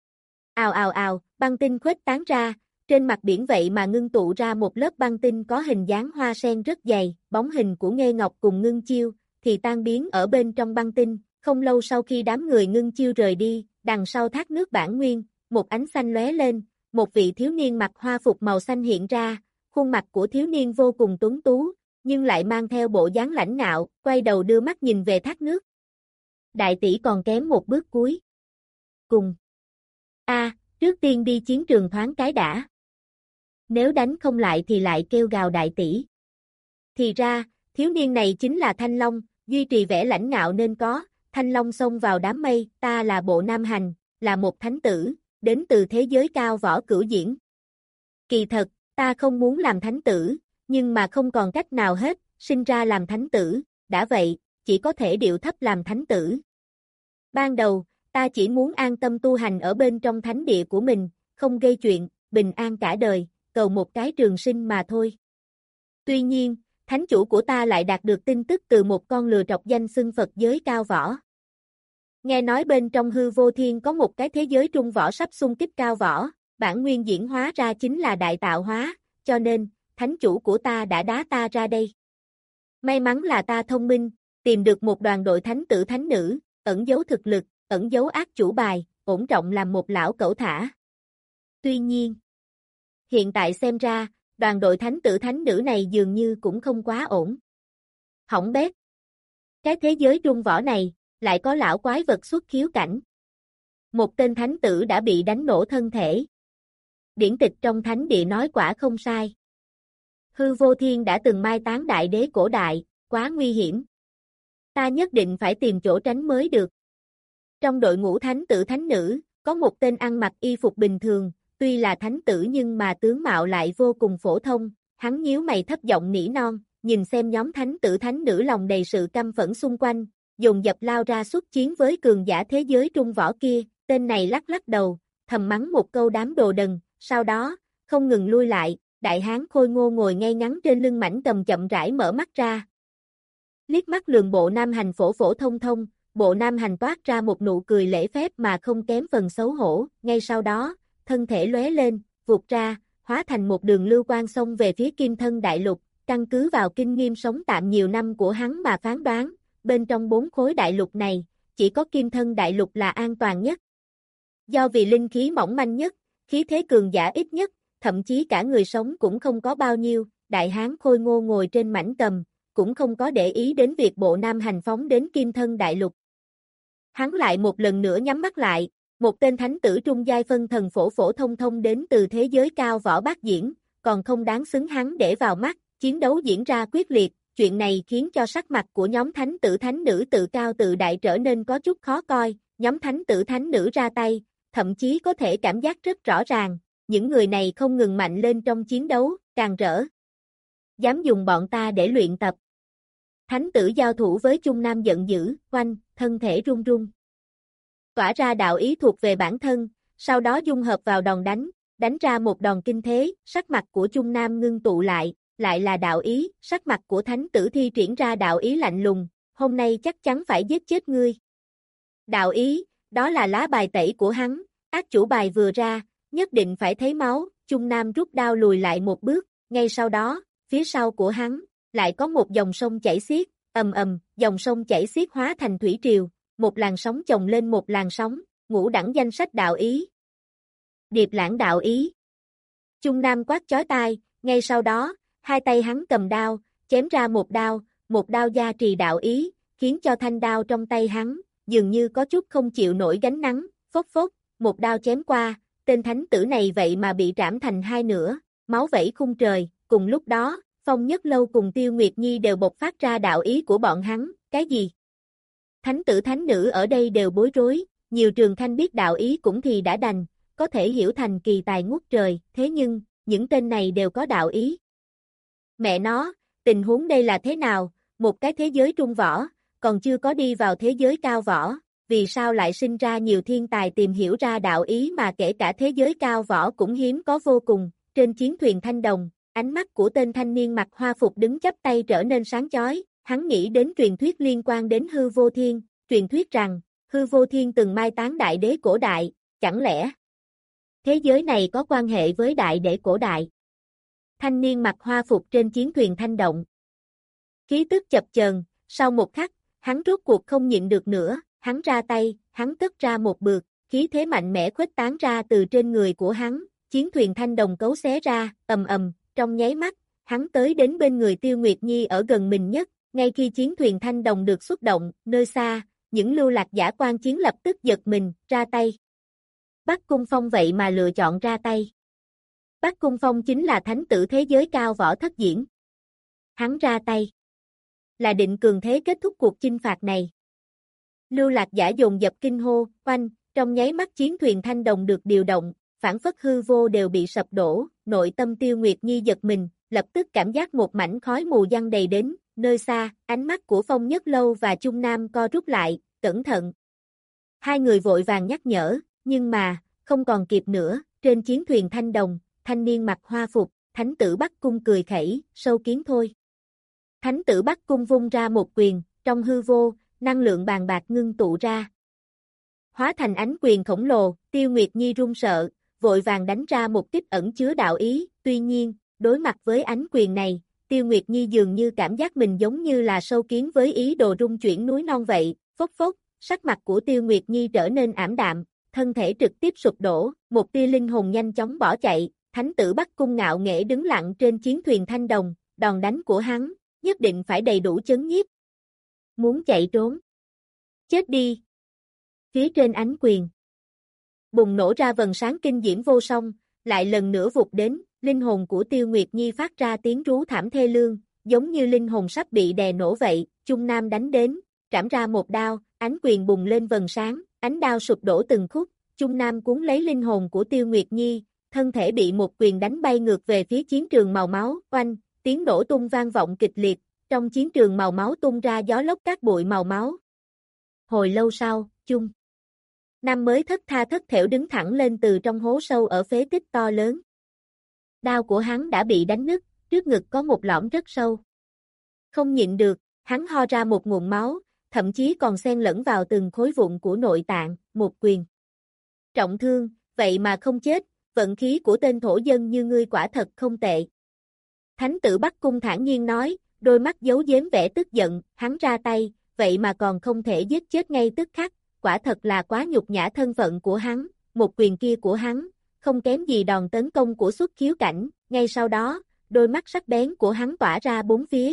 Ào ào ào, băng tinh khuếch tán ra, trên mặt biển vậy mà ngưng tụ ra một lớp băng tinh có hình dáng hoa sen rất dày, bóng hình của Nghê Ngọc cùng Ngưng Chiêu, thì tan biến ở bên trong băng tinh, không lâu sau khi đám người Ngưng Chiêu rời đi, đằng sau thác nước bản nguyên, một ánh xanh lóe lên, một vị thiếu niên mặc hoa phục màu xanh hiện ra, khuôn mặt của thiếu niên vô cùng tuấn tú, nhưng lại mang theo bộ dáng lãnh ngạo, quay đầu đưa mắt nhìn về thác nước. Đại tỷ còn kém một bước cuối. Cùng. A, à, trước tiên đi chiến trường thoáng cái đã. Nếu đánh không lại thì lại kêu gào đại tỷ. Thì ra, thiếu niên này chính là Thanh Long, duy trì vẻ lãnh ngạo nên có, Thanh Long xông vào đám mây, ta là Bộ Nam Hành, là một thánh tử, đến từ thế giới cao võ cửu diễn. Kỳ thật, ta không muốn làm thánh tử, nhưng mà không còn cách nào hết, sinh ra làm thánh tử, đã vậy, chỉ có thể điệu thấp làm thánh tử. Ban đầu, ta chỉ muốn an tâm tu hành ở bên trong thánh địa của mình, không gây chuyện, bình an cả đời, cầu một cái trường sinh mà thôi. Tuy nhiên, thánh chủ của ta lại đạt được tin tức từ một con lừa trọc danh xưng Phật giới cao võ. Nghe nói bên trong hư vô thiên có một cái thế giới trung võ sắp xung kích cao võ, bản nguyên diễn hóa ra chính là đại tạo hóa, cho nên, thánh chủ của ta đã đá ta ra đây. May mắn là ta thông minh, tìm được một đoàn đội thánh tử thánh nữ, ẩn giấu thực lực, ẩn giấu ác chủ bài, ổn trọng làm một lão cẩu thả. Tuy nhiên, hiện tại xem ra, đoàn đội thánh tử thánh nữ này dường như cũng không quá ổn. Hỏng bét. Cái thế giới trung võ này, lại có lão quái vật xuất khiếu cảnh. Một tên thánh tử đã bị đánh nổ thân thể. Điển tịch trong thánh địa nói quả không sai. Hư vô thiên đã từng mai táng đại đế cổ đại, quá nguy hiểm. Ta nhất định phải tìm chỗ tránh mới được. Trong đội ngũ thánh tử thánh nữ, có một tên ăn mặc y phục bình thường, tuy là thánh tử nhưng mà tướng mạo lại vô cùng phổ thông, hắn nhíu mày thấp giọng nỉ non, nhìn xem nhóm thánh tử thánh nữ lòng đầy sự căm phẫn xung quanh, dồn dập lao ra xuất chiến với cường giả thế giới trung võ kia, tên này lắc lắc đầu, thầm mắng một câu đám đồ đần, sau đó, không ngừng lui lại, đại hán khôi ngô ngồi ngay ngắn trên lưng mảnh cầm chậm rãi mở mắt ra. Liếc mắt lườm Bộ Nam Hành phổ phổ thông thông, Bộ Nam Hành toát ra một nụ cười lễ phép mà không kém phần xấu hổ, ngay sau đó, thân thể lóe lên, vụt ra, hóa thành một đường lưu quang xông về phía Kim Thân Đại Lục, căn cứ vào kinh nghiệm sống tạm nhiều năm của hắn mà phán đoán, bên trong bốn khối đại lục này, chỉ có Kim Thân Đại Lục là an toàn nhất. Do vì linh khí mỏng manh nhất, khí thế cường giả ít nhất, thậm chí cả người sống cũng không có bao nhiêu, đại hán khôi ngô ngồi trên mảnh cầm, cũng không có để ý đến việc Bộ Nam Hành phóng đến Kim Thân Đại Lục. Hắn lại một lần nữa nhắm mắt lại, một tên thánh tử trung giai phân thần phổ phổ thông thông đến từ thế giới cao võ bát diễn, còn không đáng xứng hắn để vào mắt, chiến đấu diễn ra quyết liệt, chuyện này khiến cho sắc mặt của nhóm thánh tử thánh nữ tự cao tự đại trở nên có chút khó coi, nhóm thánh tử thánh nữ ra tay, thậm chí có thể cảm giác rất rõ ràng, những người này không ngừng mạnh lên trong chiến đấu, càng rỡ. Dám dùng bọn ta để luyện tập. Thánh tử giao thủ với Chung Nam giận dữ, oanh, thân thể run run. Tỏa ra đạo ý thuộc về bản thân, sau đó dung hợp vào đòn đánh, đánh ra một đòn kinh thế, sắc mặt của Chung Nam ngưng tụ lại, lại là đạo ý, sắc mặt của thánh tử thi triển ra đạo ý lạnh lùng, hôm nay chắc chắn phải giết chết ngươi. Đạo ý, đó là lá bài tẩy của hắn, ác chủ bài vừa ra, nhất định phải thấy máu, Chung Nam rút đao lùi lại một bước, ngay sau đó, phía sau của hắn, lại có một dòng sông chảy xiết, ầm ầm, dòng sông chảy xiết hóa thành thủy triều, một làn sóng chồng lên một làn sóng, ngũ đẳng danh sách đạo ý. Điệp lãng đạo ý. Chung Nam quát chói tai, ngay sau đó, hai tay hắn cầm đao, chém ra một đao, một đao gia trì đạo ý, khiến cho thanh đao trong tay hắn, dường như có chút không chịu nổi gánh nắng, phốc phốc, một đao chém qua, tên thánh tử này vậy mà bị trảm thành hai nửa, máu vẩy khung trời, cùng lúc đó, Phong Nhất Lâu cùng Tiêu Nguyệt Nhi đều bộc phát ra đạo ý của bọn hắn, cái gì? Thánh tử thánh nữ ở đây đều bối rối, nhiều Trường Khanh biết đạo ý cũng thì đã đành, có thể hiểu thành kỳ tài ngút trời, thế nhưng, những tên này đều có đạo ý. Mẹ nó, tình huống đây là thế nào, một cái thế giới trung võ, còn chưa có đi vào thế giới cao võ, vì sao lại sinh ra nhiều thiên tài tìm hiểu ra đạo ý mà kể cả thế giới cao võ cũng hiếm có vô cùng, trên chiến thuyền Thanh Đồng, ánh mắt của tên thanh niên mặc hoa phục đứng chắp tay trở nên sáng chói, hắn nghĩ đến truyền thuyết liên quan đến hư vô thiên, truyền thuyết rằng, hư vô thiên từng mai táng đại đế cổ đại, chẳng lẽ thế giới này có quan hệ với đại đế cổ đại? Thanh niên mặc hoa phục trên chiến thuyền Thanh Động. Khí tức chập chờn, sau một khắc, hắn rốt cuộc không nhịn được nữa, hắn ra tay, hắn cất ra một bước, khí thế mạnh mẽ khuếch tán ra từ trên người của hắn, chiến thuyền Thanh Đồng cấu xé ra, ầm ầm, trong nháy mắt, hắn tới đến bên người Tiêu Nguyệt Nhi ở gần mình nhất, ngay khi chiến thuyền Thanh Đồng được xuất động, nơi xa, những lưu lạc giả quan chiến lập tức giật mình, ra tay. Bắc Cung Phong vậy mà lựa chọn ra tay. Bắc Cung Phong chính là thánh tử thế giới cao võ thất diễn. Hắn ra tay, là định cường thế kết thúc cuộc chinh phạt này. Lưu lạc giả dồn dập kinh hô, oanh, trong nháy mắt chiến thuyền Thanh Đồng được điều động, phản phất hư vô đều bị sập đổ, nội tâm Tiêu Nguyệt Nhi giật mình, lập tức cảm giác một mảnh khói mù giăng đầy đến, nơi xa, ánh mắt của Phong Nhất Lâu và Chung Nam co rút lại, cẩn thận. Hai người vội vàng nhắc nhở, nhưng mà, không còn kịp nữa, trên chiến thuyền Thanh Đồng, thanh niên mặc hoa phục, thánh tử Bắc Cung cười khẩy, sâu kiến thôi. Thánh tử Bắc Cung vung ra một quyền, trong hư vô, năng lượng bàn bạc ngưng tụ ra. Hóa thành ánh quyền khổng lồ, Tiêu Nguyệt Nhi run sợ, vội vàng đánh ra một kích ẩn chứa đạo ý, tuy nhiên, đối mặt với ánh quyền này, Tiêu Nguyệt Nhi dường như cảm giác mình giống như là sâu kiến với ý đồ rung chuyển núi non vậy, phốc phốc, sắc mặt của Tiêu Nguyệt Nhi trở nên ảm đạm, thân thể trực tiếp sụp đổ, một tia linh hồn nhanh chóng bỏ chạy, thánh tử Bắc Cung ngạo nghễ đứng lặng trên chiến thuyền Thanh Đồng, đòn đánh của hắn, nhất định phải đầy đủ chấn nhiếp. Muốn chạy trốn? Chết đi! Phía trên ánh quyền, bùng nổ ra vầng sáng kinh diễm vô song, lại lần nữa vụt đến, linh hồn của Tiêu Nguyệt Nhi phát ra tiếng rú thảm thê lương, giống như linh hồn sắp bị đè nổ vậy, Chung Nam đánh đến, trảm ra một đao, ánh quyền bùng lên vầng sáng, ánh đao sụp đổ từng khúc, Chung Nam cuốn lấy linh hồn của Tiêu Nguyệt Nhi, thân thể bị một quyền đánh bay ngược về phía chiến trường màu máu, oanh, tiếng nổ tung vang vọng kịch liệt, trong chiến trường màu máu tung ra gió lốc cát bụi màu máu. Hồi lâu sau, Chung Nam mới thất tha thất thểu đứng thẳng lên từ trong hố sâu ở phế tích to lớn. Đao của hắn đã bị đánh nứt, trước ngực có một lõm rất sâu. Không nhịn được, hắn ho ra một nguồn máu, thậm chí còn xen lẫn vào từng khối vụn của nội tạng, một quyền. Trọng thương, vậy mà không chết, vận khí của tên thổ dân như ngươi quả thật không tệ. Thánh tử Bắc Cung thản nhiên nói, đôi mắt giấu giếm vẻ tức giận, hắn ra tay, vậy mà còn không thể giết chết ngay tức khắc, quả thật là quá nhục nhã thân phận của hắn, một quyền kia của hắn, không kém gì đòn tấn công của xuất khiếu cảnh, ngay sau đó, đôi mắt sắc bén của hắn tỏa ra bốn phía.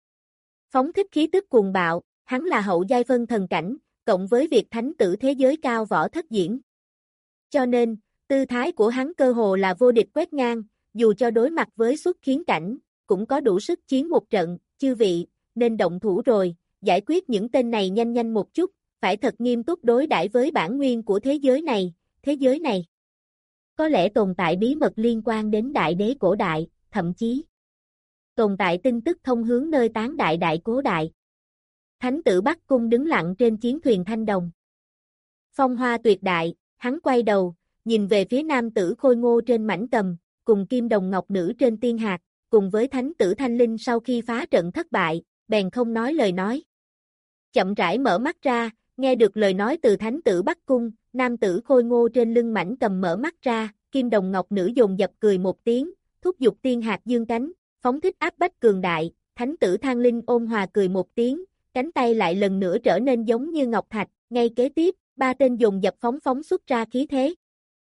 Phóng thích khí tức cuồng bạo, hắn là hậu giai phân thần cảnh, cộng với việc thánh tử thế giới cao võ thất diễn. Cho nên, tư thái của hắn cơ hồ là vô địch quét ngang, dù cho đối mặt với xuất khiếu cảnh, cũng có đủ sức chiến một trận, chư vị, nên động thủ rồi, giải quyết những tên này nhanh nhanh một chút, phải thật nghiêm túc đối đãi với bản nguyên của thế giới này, thế giới này. Có lẽ tồn tại bí mật liên quan đến đại đế cổ đại, thậm chí tồn tại tin tức thông hướng nơi tán đại đại cố đại. Thánh tử Bắc Cung đứng lặng trên chiến thuyền Thanh Đồng. Phong hoa tuyệt đại, hắn quay đầu, nhìn về phía nam tử khôi ngô trên mảnh cầm, cùng kim đồng ngọc nữ trên tiên hạt, cùng với thánh tử Thanh Linh sau khi phá trận thất bại, bèn không nói lời nói. Chậm rãi mở mắt ra, nghe được lời nói từ thánh tử Bắc Cung, nam tử khôi ngô trên lưng mảnh cầm mở mắt ra, kim đồng ngọc nữ dồn dập cười một tiếng, thúc giục tiên hạt dương cánh, phóng thích áp bách cường đại, thánh tử Thanh Linh ôn hòa cười một tiếng, cánh tay lại lần nữa trở nên giống như ngọc thạch, ngay kế tiếp, ba tên dồn dập phóng phóng xuất ra khí thế.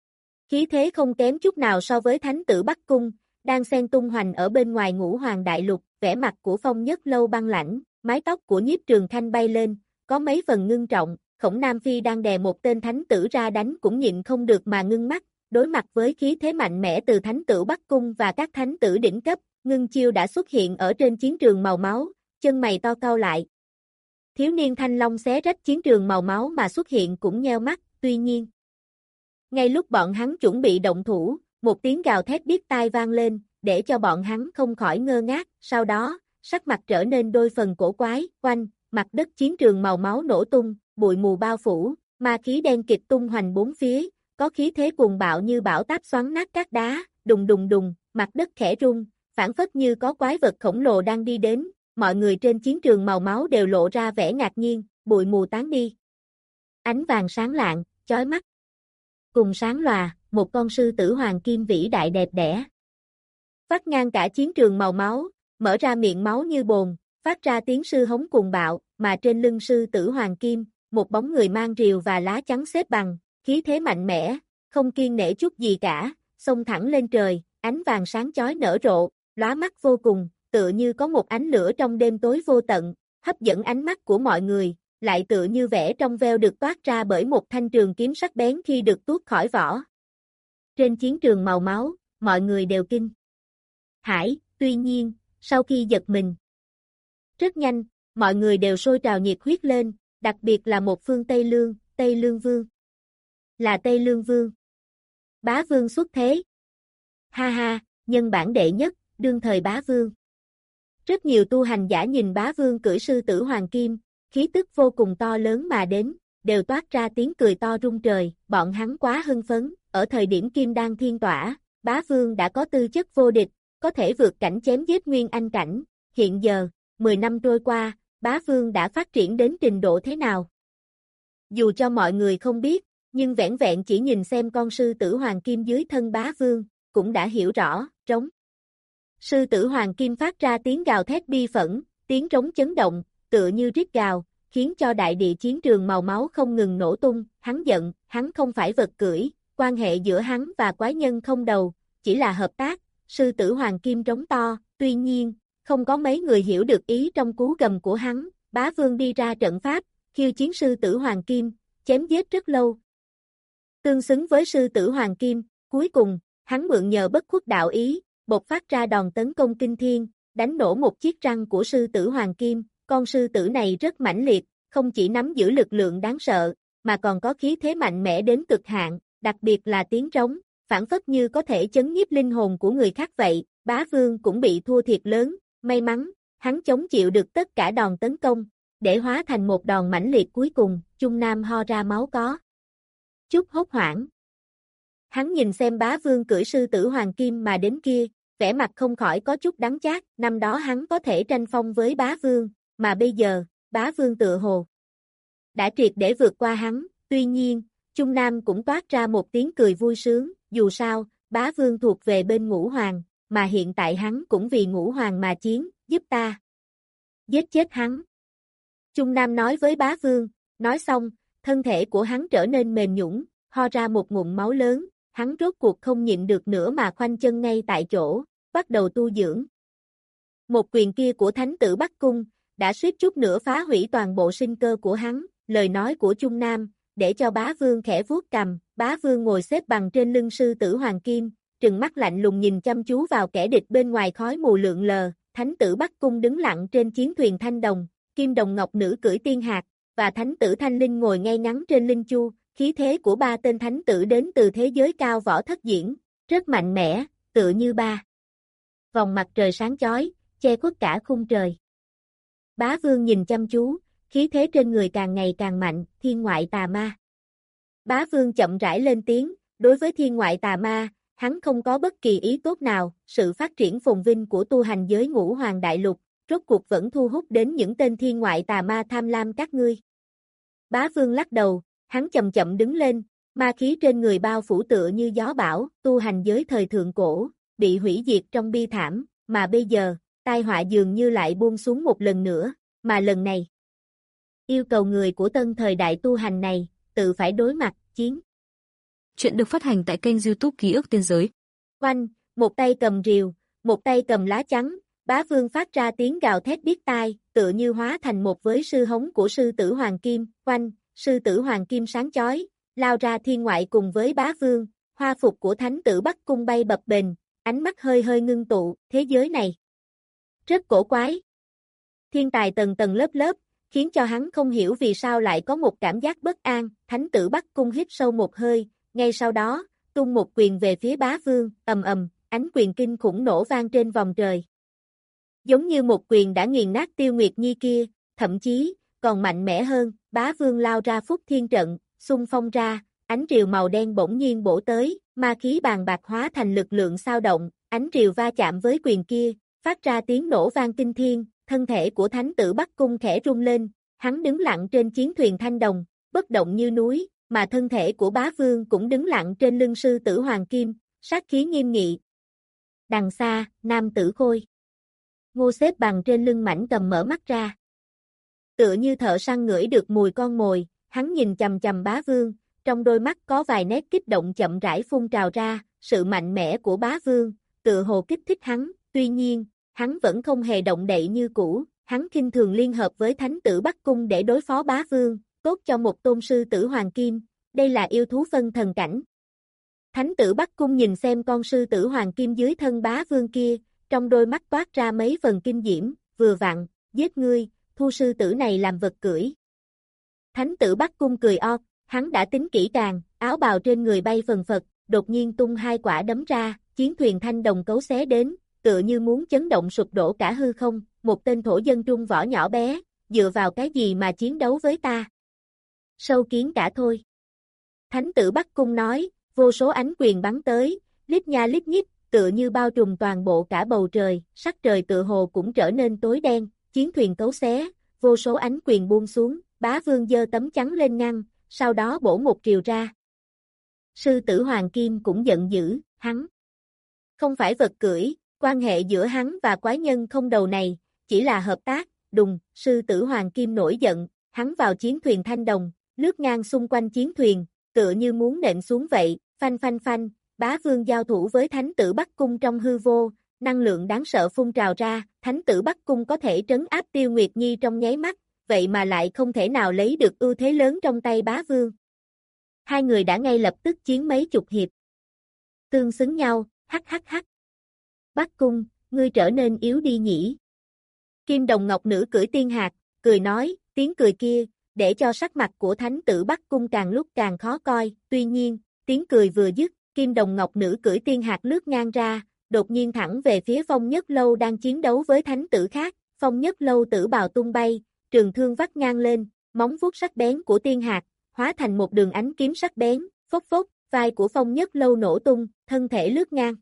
Khí thế không kém chút nào so với thánh tử Bắc Cung, đang xen tung hoành ở bên ngoài Ngũ Hoàng Đại Lục, vẻ mặt của Phong Nhất Lâu băng lãnh, mái tóc của Nhiếp Trường Khanh bay lên, có mấy phần ngưng trọng, Khổng Nam Phi đang đè một tên thánh tử ra đánh cũng nhịn không được mà ngưng mắt, đối mặt với khí thế mạnh mẽ từ thánh tử Bắc Cung và các thánh tử đỉnh cấp, ngưng chiêu đã xuất hiện ở trên chiến trường màu máu, chân mày to cau lại. Thiếu niên thanh long xé rách chiến trường màu máu mà xuất hiện cũng nheo mắt, tuy nhiên. Ngay lúc bọn hắn chuẩn bị động thủ, một tiếng gào thét điếc tai vang lên, để cho bọn hắn không khỏi ngơ ngác, sau đó, sắc mặt trở nên đôi phần cổ quái, oanh, mặt đất chiến trường màu máu nổ tung, bụi mù bao phủ, ma khí đen kịt tung hoành bốn phía, có khí thế cuồng bạo như bão táp xoắn nát các đá, đùng đùng đùng, mặt đất khẽ rung, phản phất như có quái vật khổng lồ đang đi đến, mọi người trên chiến trường màu máu đều lộ ra vẻ ngạc nhiên, bụi mù tán đi. Ánh vàng sáng lạng, chói mắt. Cùng sáng lòa, một con sư tử hoàng kim vĩ đại đẹp đẽ. Vắt ngang cả chiến trường màu máu, mở ra miệng máu như bồn, phát ra tiếng sư hống cuồng bạo, mà trên lưng sư tử hoàng kim, một bóng người mang rìu và lá chắn xếp bằng, khí thế mạnh mẽ, không kiêng nể chút gì cả, xông thẳng lên trời, ánh vàng sáng chói nở rộ, lóa mắt vô cùng, tựa như có một ánh lửa trong đêm tối vô tận, hấp dẫn ánh mắt của mọi người, lại tựa như vẽ trong veo được toát ra bởi một thanh trường kiếm sắc bén khi được tuốt khỏi vỏ. Trên chiến trường màu máu, mọi người đều kinh hãi, tuy nhiên, sau khi giật mình, rất nhanh, mọi người đều sôi trào nhiệt huyết lên, đặc biệt là một phương Tây Lương, Tây Lương Vương. Là Tây Lương Vương. Bá Vương xuất thế. Ha ha, nhân bản đệ nhất, đương thời Bá Vương. Rất nhiều tu hành giả nhìn Bá Vương cưỡi sư tử hoàng kim, khí tức vô cùng to lớn mà đến, đều toát ra tiếng cười to rung trời, bọn hắn quá hưng phấn, ở thời điểm kim đan thiên tỏa, Bá Vương đã có tư chất vô địch, có thể vượt cảnh chém giết nguyên anh cảnh, hiện giờ, mười năm trôi qua, Bá Vương đã phát triển đến trình độ thế nào? Dù cho mọi người không biết, nhưng vẻn vẹn chỉ nhìn xem con sư tử hoàng kim dưới thân Bá Vương, cũng đã hiểu rõ, trống. Sư tử hoàng kim phát ra tiếng gào thét bi phẫn, tiếng trống chấn động, tựa như rít gào, khiến cho đại địa chiến trường màu máu không ngừng nổ tung, hắn giận, hắn không phải vật cưỡi, quan hệ giữa hắn và quái nhân không đầu, chỉ là hợp tác, sư tử hoàng kim trống to, tuy nhiên, không có mấy người hiểu được ý trong cú gầm của hắn, Bá Vương đi ra trận pháp, khiêu chiến sư tử hoàng kim, chém giết rất lâu. Tương xứng với sư tử hoàng kim, cuối cùng, hắn mượn nhờ bất khuất đạo ý, bộc phát ra đòn tấn công kinh thiên, đánh nổ một chiếc răng của sư tử hoàng kim, con sư tử này rất mãnh liệt, không chỉ nắm giữ lực lượng đáng sợ, mà còn có khí thế mạnh mẽ đến cực hạn, đặc biệt là tiếng trống, phản phất như có thể chấn nhiếp linh hồn của người khác vậy, Bá Vương cũng bị thua thiệt lớn, may mắn, hắn chống chịu được tất cả đòn tấn công, để hóa thành một đòn mãnh liệt cuối cùng, Trung Nam ho ra máu có chút hốt hoảng. Hắn nhìn xem Bá Vương cưỡi sư tử hoàng kim mà đến kia, vẻ mặt không khỏi có chút đắng chát, năm đó hắn có thể tranh phong với Bá Vương, mà bây giờ, Bá Vương tựa hồ đã triệt để vượt qua hắn, tuy nhiên, Trung Nam cũng toát ra một tiếng cười vui sướng, dù sao, Bá Vương thuộc về bên Ngũ Hoàng, mà hiện tại hắn cũng vì Ngũ Hoàng mà chiến, giúp ta giết chết hắn. Trung Nam nói với Bá Vương, nói xong, thân thể của hắn trở nên mềm nhũn, ho ra một ngụm máu lớn, hắn rốt cuộc không nhịn được nữa mà khoanh chân ngay tại chỗ, bắt đầu tu dưỡng. Một quyền kia của thánh tử Bắc Cung, đã suýt chút nữa phá hủy toàn bộ sinh cơ của hắn, lời nói của Trung Nam, để cho Bá Vương khẽ vuốt cầm, Bá Vương ngồi xếp bằng trên lưng sư tử hoàng kim, trừng mắt lạnh lùng nhìn chăm chú vào kẻ địch bên ngoài khói mù lượn lờ, thánh tử Bắc Cung đứng lặng trên chiến thuyền thanh đồng, kim đồng ngọc nữ cưỡi tiên hạc, và thánh tử Thanh Linh ngồi ngay ngắn trên linh chu, khí thế của ba tên thánh tử đến từ thế giới cao võ thất diễn, rất mạnh mẽ, tựa như ba vòng mặt trời sáng chói, che khuất cả khung trời. Bá Vương nhìn chăm chú, khí thế trên người càng ngày càng mạnh, thiên ngoại tà ma. Bá Vương chậm rãi lên tiếng, đối với thiên ngoại tà ma, hắn không có bất kỳ ý tốt nào, sự phát triển phồn vinh của tu hành giới Ngũ Hoàng đại lục, rốt cuộc vẫn thu hút đến những tên thiên ngoại tà ma tham lam các ngươi. Bá Vương lắc đầu, hắn chậm chậm đứng lên, ma khí trên người bao phủ tựa như gió bão, tu hành giới thời thượng cổ, bị hủy diệt trong bi thảm, mà bây giờ, tai họa dường như lại buông xuống một lần nữa, mà lần này, yêu cầu người của tân thời đại tu hành này, tự phải đối mặt, chiến. Chuyện được phát hành tại kênh YouTube Ký ức Tiên Giới. Oanh, một tay cầm rìu, một tay cầm lá chắn, Bá Vương phát ra tiếng gào thét điếc tai, tựa như hóa thành một với sư hống của sư tử Hoàng Kim, oanh, sư tử Hoàng Kim sáng chói, lao ra thiên ngoại cùng với Bá Vương, hoa phục của thánh tử Bắc Cung bay bập bềnh, ánh mắt hơi hơi ngưng tụ, thế giới này rất cổ quái. Thiên tài tầng tầng lớp lớp, khiến cho hắn không hiểu vì sao lại có một cảm giác bất an, thánh tử Bắc Cung hít sâu một hơi, ngay sau đó, tung một quyền về phía Bá Vương, ầm ầm, ánh quyền kinh khủng nổ vang trên vòng trời. Giống như một quyền đã nghiền nát Tiêu Nguyệt Nhi kia, thậm chí, còn mạnh mẽ hơn, Bá Vương lao ra Phúc Thiên trận, xung phong ra, ánh rìu màu đen bỗng nhiên bổ tới, ma khí bàn bạc hóa thành lực lượng sao động, ánh rìu va chạm với quyền kia, phát ra tiếng nổ vang kinh thiên, thân thể của thánh tử Bắc Cung khẽ rung lên, hắn đứng lặng trên chiến thuyền thanh đồng, bất động như núi, mà thân thể của Bá Vương cũng đứng lặng trên lưng sư tử Hoàng Kim, sát khí nghiêm nghị. Đằng xa, nam tử Khôi Ngô xếp bằng trên lưng mảnh cầm mở mắt ra. Tựa như thợ săn ngửi được mùi con mồi, hắn nhìn chầm chầm Bá Vương, trong đôi mắt có vài nét kích động chậm rãi phun trào ra, sự mạnh mẽ của Bá Vương, tựa hồ kích thích hắn, tuy nhiên, hắn vẫn không hề động đậy như cũ, hắn khinh thường liên hợp với thánh tử Bắc Cung để đối phó Bá Vương, tốt cho một tôn sư tử Hoàng Kim, đây là yêu thú phân thần cảnh. Thánh tử Bắc Cung nhìn xem con sư tử Hoàng Kim dưới thân Bá Vương kia, trong đôi mắt toát ra mấy phần kinh diễm, vừa vặn, giết ngươi, thu sư tử này làm vật cưỡi. Thánh tử Bắc Cung cười o, hắn đã tính kỹ càng, áo bào trên người bay phần phật, đột nhiên tung hai quả đấm ra, chiến thuyền thanh đồng cấu xé đến, tựa như muốn chấn động sụp đổ cả hư không, một tên thổ dân trung võ nhỏ bé, dựa vào cái gì mà chiến đấu với ta? Sâu kiến cả thôi. Thánh tử Bắc Cung nói, vô số ánh quyền bắn tới, lít nha lít nhít, tựa như bao trùm toàn bộ cả bầu trời, sắc trời tựa hồ cũng trở nên tối đen, chiến thuyền cấu xé, vô số ánh quyền buông xuống, Bá Vương giơ tấm chắn lên ngăn, sau đó bổ một triều ra. Sư tử Hoàng Kim cũng giận dữ, hắn không phải vật cưỡi, quan hệ giữa hắn và quái nhân không đầu này, chỉ là hợp tác, đùng, sư tử Hoàng Kim nổi giận, hắn vào chiến thuyền thanh đồng, lướt ngang xung quanh chiến thuyền, tựa như muốn nện xuống vậy, phanh phanh phanh, Bá Vương giao thủ với thánh tử Bắc Cung trong hư vô, năng lượng đáng sợ phun trào ra, thánh tử Bắc Cung có thể trấn áp Tiêu Nguyệt Nhi trong nháy mắt, vậy mà lại không thể nào lấy được ưu thế lớn trong tay Bá Vương. Hai người đã ngay lập tức chiến mấy chục hiệp. Tương xứng nhau, hắc hắc hắc. Bắc Cung, ngươi trở nên yếu đi nhỉ. Kim Đồng Ngọc Nữ cưỡi tiên hạc, cười nói, tiếng cười kia, để cho sắc mặt của thánh tử Bắc Cung càng lúc càng khó coi, tuy nhiên, tiếng cười vừa dứt, Kim Đồng Ngọc Nữ cưỡi tiên hạc lướt ngang ra, đột nhiên thẳng về phía Phong Nhất Lâu đang chiến đấu với thánh tử khác, Phong Nhất Lâu tử bào tung bay, trường thương vắt ngang lên, móng vuốt sắc bén của tiên hạc, hóa thành một đường ánh kiếm sắc bén, phốc phốc, vai của Phong Nhất Lâu nổ tung, thân thể lướt ngang.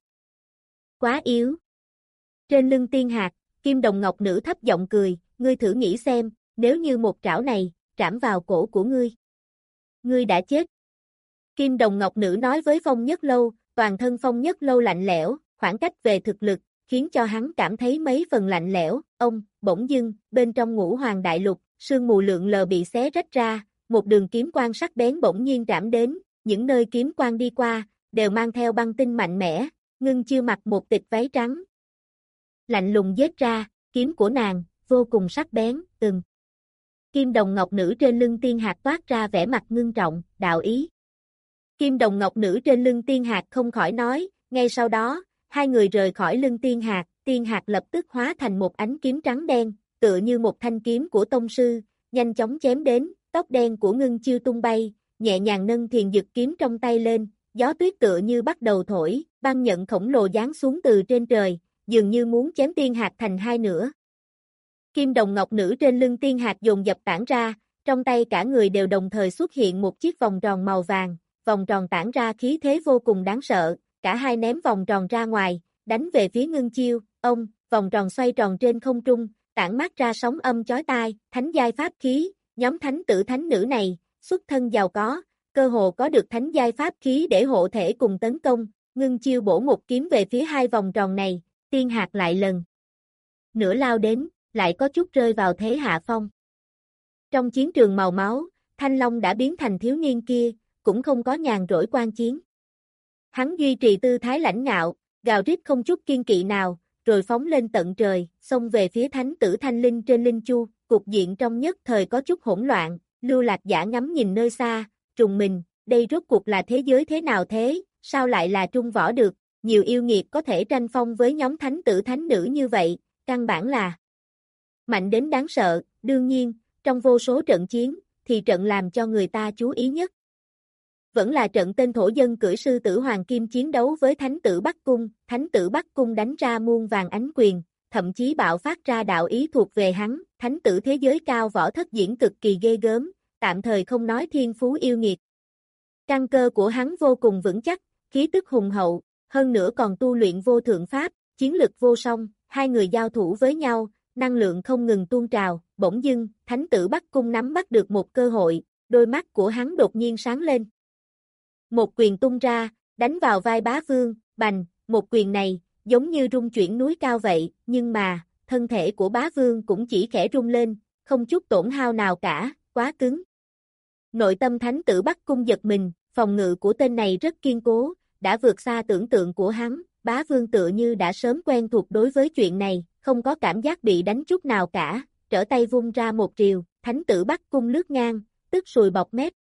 Quá yếu. Trên lưng tiên hạc, Kim Đồng Ngọc Nữ thấp giọng cười, ngươi thử nghĩ xem, nếu như một trảo này, trảm vào cổ của ngươi. Ngươi đã chết. Kim Đồng Ngọc Nữ nói với Phong Nhất Lâu, toàn thân Phong Nhất Lâu lạnh lẽo, khoảng cách về thực lực, khiến cho hắn cảm thấy mấy phần lạnh lẽo, ông, bỗng dưng, bên trong Ngũ Hoàng Đại Lục, sương mù lượn lờ bị xé rách ra, một đường kiếm quang sắc bén bỗng nhiên trảm đến, những nơi kiếm quang đi qua, đều mang theo băng tinh mạnh mẽ, Ngưng Chiêu mặc một tịch váy trắng. Lạnh lùng giết ra, kiếm của nàng, vô cùng sắc bén, ừm. Kim Đồng Ngọc Nữ trên lưng tiên hạc toát ra vẻ mặt ngưng trọng, đạo ý. Kim Đồng Ngọc Nữ trên lưng tiên hạc không khỏi nói, ngay sau đó, hai người rời khỏi lưng tiên hạc, tiên hạc lập tức hóa thành một ánh kiếm trắng đen, tựa như một thanh kiếm của tông sư, nhanh chóng chém đến, tóc đen của Ngưng Chiêu tung bay, nhẹ nhàng nâng thiền dực kiếm trong tay lên, gió tuyết tựa như bắt đầu thổi, băng nhận khổng lồ giáng xuống từ trên trời, dường như muốn chém tiên hạc thành hai nửa. Kim Đồng Ngọc Nữ trên lưng tiên hạc dồn dập tản ra, trong tay cả người đều đồng thời xuất hiện một chiếc vòng tròn màu vàng, vòng tròn tản ra khí thế vô cùng đáng sợ, cả hai ném vòng tròn ra ngoài, đánh về phía Ngưng Chiêu, ông, vòng tròn xoay tròn trên không trung, tản mát ra sóng âm chói tai, thánh giai pháp khí, nhóm thánh tử thánh nữ này, xuất thân giàu có, cơ hồ có được thánh giai pháp khí để hộ thể cùng tấn công, Ngưng Chiêu bổ một kiếm về phía hai vòng tròn này, tiên hạc lại lần nửa lao đến, lại có chút rơi vào thế hạ phong. Trong chiến trường màu máu, Thanh Long đã biến thành thiếu niên kia, cũng không có nhàn rỗi quan chiến. Hắn duy trì tư thái lãnh ngạo, gào rít không chút kiên kỵ nào, rồi phóng lên tận trời, xông về phía thánh tử Thanh Linh trên linh chu, cục diện trong nhất thời có chút hỗn loạn, Lưu Lạc Giả ngắm nhìn nơi xa, trùng mình, đây rốt cuộc là thế giới thế nào thế, sao lại là trung võ được, nhiều yêu nghiệt có thể tranh phong với nhóm thánh tử thánh nữ như vậy, căn bản là mạnh đến đáng sợ, đương nhiên, trong vô số trận chiến, thì trận làm cho người ta chú ý nhất. Vẫn là trận tên thổ dân cưỡi sư tử Hoàng Kim chiến đấu với thánh tử Bắc Cung, thánh tử Bắc Cung đánh ra muôn vàng ánh quyền, thậm chí bạo phát ra đạo ý thuộc về hắn, thánh tử thế giới cao võ thất diễn cực kỳ ghê gớm, tạm thời không nói thiên phú yêu nghiệt. Căn cơ của hắn vô cùng vững chắc, khí tức hùng hậu, hơn nữa còn tu luyện vô thượng pháp, chiến lực vô song, hai người giao thủ với nhau, năng lượng không ngừng tuôn trào, bỗng dưng, thánh tử Bắc Cung nắm bắt được một cơ hội, đôi mắt của hắn đột nhiên sáng lên. Một quyền tung ra, đánh vào vai bá vương, bành, một quyền này, giống như rung chuyển núi cao vậy, nhưng mà, thân thể của bá vương cũng chỉ khẽ rung lên, không chút tổn hao nào cả, quá cứng. Nội tâm thánh tử Bắc Cung giật mình, phòng ngự của tên này rất kiên cố, đã vượt xa tưởng tượng của hắn, bá vương tựa như đã sớm quen thuộc đối với chuyện này, không có cảm giác bị đánh chút nào cả, trở tay vung ra một rìu, thánh tử Bắc Cung lướt ngang, tức sùi bọt mép.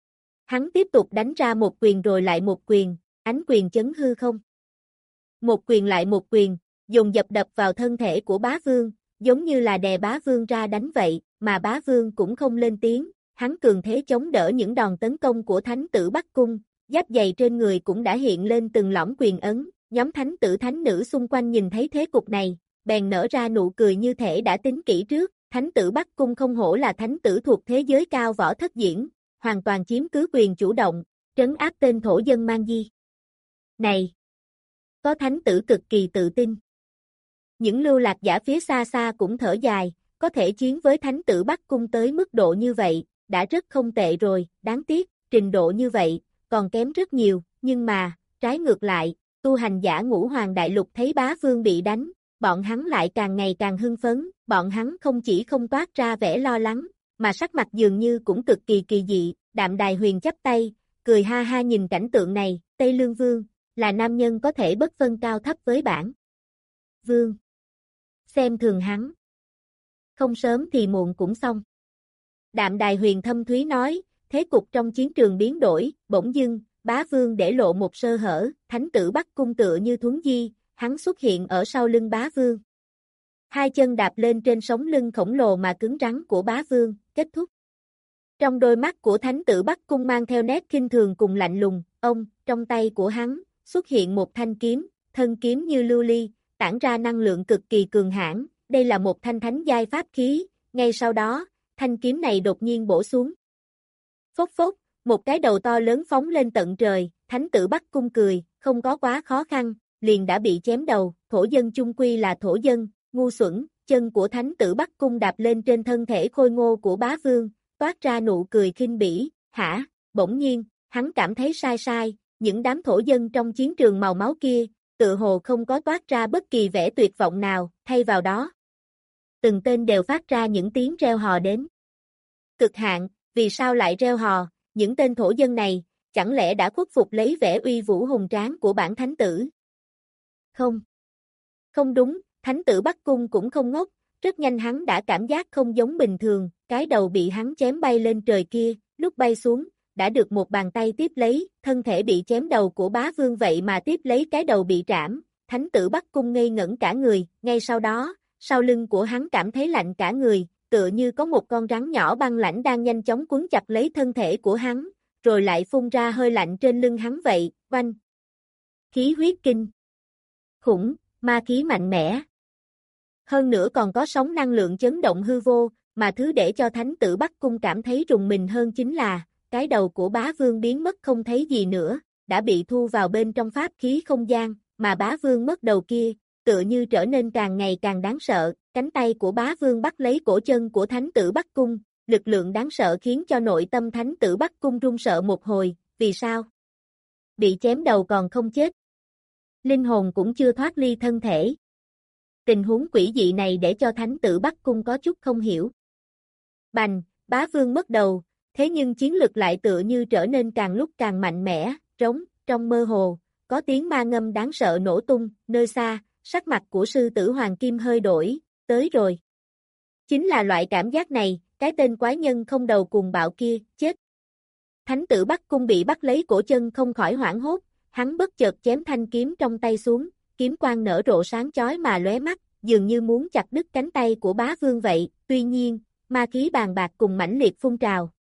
Hắn tiếp tục đánh ra một quyền rồi lại một quyền, ánh quyền chấn hư không. Một quyền lại một quyền, dùng dập đập vào thân thể của bá vương, giống như là đè bá vương ra đánh vậy, mà bá vương cũng không lên tiếng, hắn cường thế chống đỡ những đòn tấn công của thánh tử Bắc Cung, giáp giày trên người cũng đã hiện lên từng lõm quyền ấn, nhóm thánh tử thánh nữ xung quanh nhìn thấy thế cục này, bèn nở ra nụ cười như thể đã tính kỹ trước, thánh tử Bắc Cung không hổ là thánh tử thuộc thế giới cao võ thất diễn, hoàn toàn chiếm cứ quyền chủ động, trấn áp tên thổ dân mang di. Này! Có thánh tử cực kỳ tự tin. Những lưu lạc giả phía xa xa cũng thở dài, có thể chiến với thánh tử Bắc Cung tới mức độ như vậy, đã rất không tệ rồi, đáng tiếc, trình độ như vậy, còn kém rất nhiều, nhưng mà, trái ngược lại, tu hành giả ngũ hoàng đại lục thấy bá vương bị đánh, bọn hắn lại càng ngày càng hưng phấn, bọn hắn không chỉ không toát ra vẻ lo lắng, mà sắc mặt dường như cũng cực kỳ kỳ dị, Đạm Đài Huyền chắp tay, cười ha ha nhìn cảnh tượng này, Tây Lương Vương, là nam nhân có thể bất phân cao thấp với bản Vương. Xem thường hắn. Không sớm thì muộn cũng xong. Đạm Đài Huyền thâm thúy nói, thế cục trong chiến trường biến đổi, bỗng dưng, bá vương để lộ một sơ hở, thánh tử Bắc Cung tựa như thuấn di, hắn xuất hiện ở sau lưng bá vương. Hai chân đạp lên trên sống lưng khổng lồ mà cứng rắn của bá vương, kết thúc. Trong đôi mắt của thánh tử Bắc Cung mang theo nét khinh thường cùng lạnh lùng, ông, trong tay của hắn, xuất hiện một thanh kiếm, thân kiếm như lưu ly, tản ra năng lượng cực kỳ cường hãn, đây là một thanh thánh giai pháp khí, ngay sau đó, thanh kiếm này đột nhiên bổ xuống. Phốc phốc, một cái đầu to lớn phóng lên tận trời, thánh tử Bắc Cung cười, không có quá khó khăn, liền đã bị chém đầu, thổ dân chung quy là thổ dân, ngu xuẩn, chân của thánh tử Bắc Cung đạp lên trên thân thể khôi ngô của bá vương, toát ra nụ cười khinh bỉ, hả, bỗng nhiên, hắn cảm thấy sai sai, những đám thổ dân trong chiến trường màu máu kia, tự hồ không có toát ra bất kỳ vẻ tuyệt vọng nào, thay vào đó. Từng tên đều phát ra những tiếng reo hò đến. Cực hạn, vì sao lại reo hò, những tên thổ dân này, chẳng lẽ đã khuất phục lấy vẻ uy vũ hùng tráng của bản thánh tử? Không. Không đúng, thánh tử Bắc Cung cũng không ngốc, rất nhanh hắn đã cảm giác không giống bình thường, cái đầu bị hắn chém bay lên trời kia, lúc bay xuống, đã được một bàn tay tiếp lấy, thân thể bị chém đầu của bá vương vậy mà tiếp lấy cái đầu bị trảm, thánh tử Bắc Cung ngây ngẩn cả người, ngay sau đó, sau lưng của hắn cảm thấy lạnh cả người, tựa như có một con rắn nhỏ băng lãnh đang nhanh chóng quấn chặt lấy thân thể của hắn, rồi lại phun ra hơi lạnh trên lưng hắn vậy, oanh. Khí huyết kinh khủng, ma khí mạnh mẽ. Hơn nữa còn có sóng năng lượng chấn động hư vô, mà thứ để cho thánh tử Bắc Cung cảm thấy rùng mình hơn chính là, cái đầu của bá vương biến mất không thấy gì nữa, đã bị thu vào bên trong pháp khí không gian, mà bá vương mất đầu kia, tựa như trở nên càng ngày càng đáng sợ, cánh tay của bá vương bắt lấy cổ chân của thánh tử Bắc Cung, lực lượng đáng sợ khiến cho nội tâm thánh tử Bắc Cung run sợ một hồi, vì sao? Bị chém đầu còn không chết. Linh hồn cũng chưa thoát ly thân thể. Tình huống quỷ dị này để cho thánh tử Bắc Cung có chút không hiểu. Bành, bá vương mất đầu, thế nhưng chiến lực lại tựa như trở nên càng lúc càng mạnh mẽ, trống, trong mơ hồ, có tiếng ma ngâm đáng sợ nổ tung, nơi xa, sắc mặt của sư tử Hoàng Kim hơi đổi, tới rồi. Chính là loại cảm giác này, cái tên quái nhân không đầu cuồng bạo kia, chết. Thánh tử Bắc Cung bị bắt lấy cổ chân không khỏi hoảng hốt, hắn bất chợt chém thanh kiếm trong tay xuống, kiếm quang nở rộ sáng chói mà lóe mắt, dường như muốn chặt đứt cánh tay của bá vương vậy, tuy nhiên, ma khí bàn bạc cùng mãnh liệt phun trào.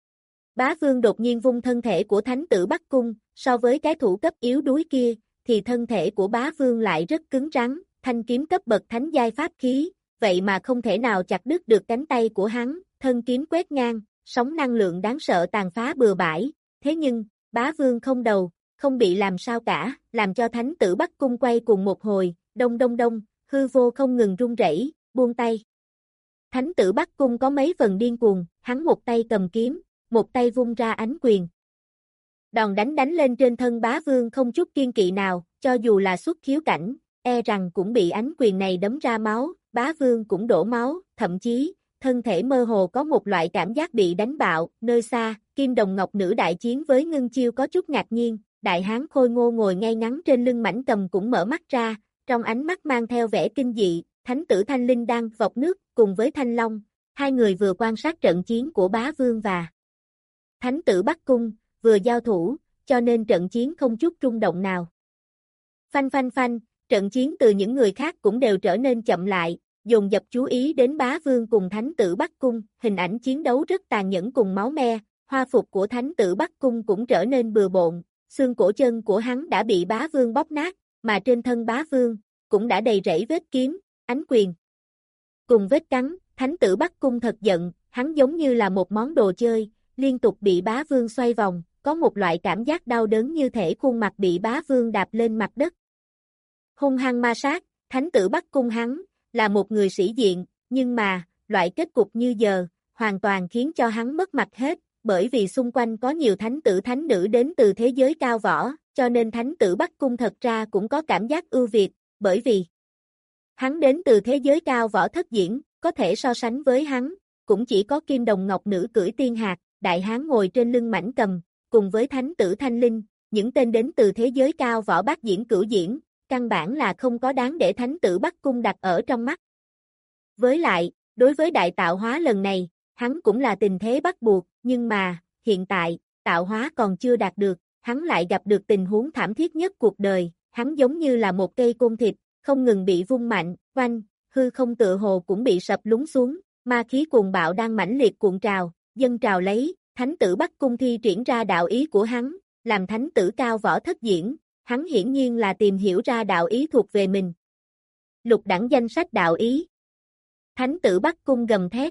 Bá vương đột nhiên vung thân thể của thánh tử Bắc Cung, so với cái thủ cấp yếu đuối kia, thì thân thể của bá vương lại rất cứng rắn, thanh kiếm cấp bậc thánh giai pháp khí, vậy mà không thể nào chặt đứt được cánh tay của hắn, thân kiếm quét ngang, sóng năng lượng đáng sợ tàn phá bừa bãi, thế nhưng, bá vương không đầu, không bị làm sao cả, làm cho thánh tử Bắc Cung quay cùng một hồi, đông đông đông, hư vô không ngừng rung rẩy, buông tay. Thánh tử Bắc Cung có mấy phần điên cuồng, hắn một tay cầm kiếm, một tay vung ra ánh quyền. Đòn đánh đánh lên trên thân bá vương không chút kiên kỵ nào, cho dù là xuất khiếu cảnh, e rằng cũng bị ánh quyền này đấm ra máu, bá vương cũng đổ máu, thậm chí, thân thể mơ hồ có một loại cảm giác bị đánh bạo, nơi xa, Kim Đồng Ngọc Nữ đại chiến với Ngân Chiêu có chút ngạc nhiên, đại hán khôi ngô ngồi ngay ngắn trên lưng mãnh cầm cũng mở mắt ra, trong ánh mắt mang theo vẻ kinh dị, thánh tử Thanh Linh đang vọc nước, cùng với Thanh Long, hai người vừa quan sát trận chiến của bá vương và thánh tử Bắc Cung, vừa giao thủ, cho nên trận chiến không chút rung động nào. Phanh phanh phanh, trận chiến từ những người khác cũng đều trở nên chậm lại, dồn dập chú ý đến bá vương cùng thánh tử Bắc Cung, hình ảnh chiến đấu rất tàn nhẫn cùng máu me, hoa phục của thánh tử Bắc Cung cũng trở nên bừa bộn, xương cổ chân của hắn đã bị bá vương bóp nát, mà trên thân bá vương, cũng đã đầy rẫy vết kiếm, ánh quyền. Cùng vết cắn, thánh tử Bắc Cung thật giận, hắn giống như là một món đồ chơi, liên tục bị bá vương xoay vòng, có một loại cảm giác đau đớn như thể khuôn mặt bị bá vương đạp lên mặt đất. Hung hăng ma sát, thánh tử Bắc Cung hắn, là một người sĩ diện, nhưng mà, loại kết cục như giờ, hoàn toàn khiến cho hắn mất mặt hết, bởi vì xung quanh có nhiều thánh tử thánh nữ đến từ thế giới cao võ, cho nên thánh tử Bắc Cung thật ra cũng có cảm giác ưu việt, bởi vì hắn đến từ thế giới cao võ thất diễn, có thể so sánh với hắn, cũng chỉ có Kim Đồng Ngọc Nữ cưỡi tiên hạc, đại hán ngồi trên lưng mãnh cầm, cùng với thánh tử Thanh Linh, những tên đến từ thế giới cao võ bát diễn cửu diễn, căn bản là không có đáng để thánh tử Bắc Cung đặt ở trong mắt. Với lại, đối với đại tạo hóa lần này, hắn cũng là tình thế bắt buộc, nhưng mà, hiện tại, tạo hóa còn chưa đạt được, hắn lại gặp được tình huống thảm thiết nhất cuộc đời, hắn giống như là một cây côn thịt, không ngừng bị vung mạnh, oanh, hư không tựa hồ cũng bị sập lún xuống, ma khí cuồng bạo đang mãnh liệt cuộn trào, dân trào lấy, thánh tử Bắc Cung thi triển ra đạo ý của hắn, làm thánh tử cao võ thất diễn, hắn hiển nhiên là tìm hiểu ra đạo ý thuộc về mình. Lục đẳng danh sách đạo ý. Thánh tử Bắc Cung gầm thét.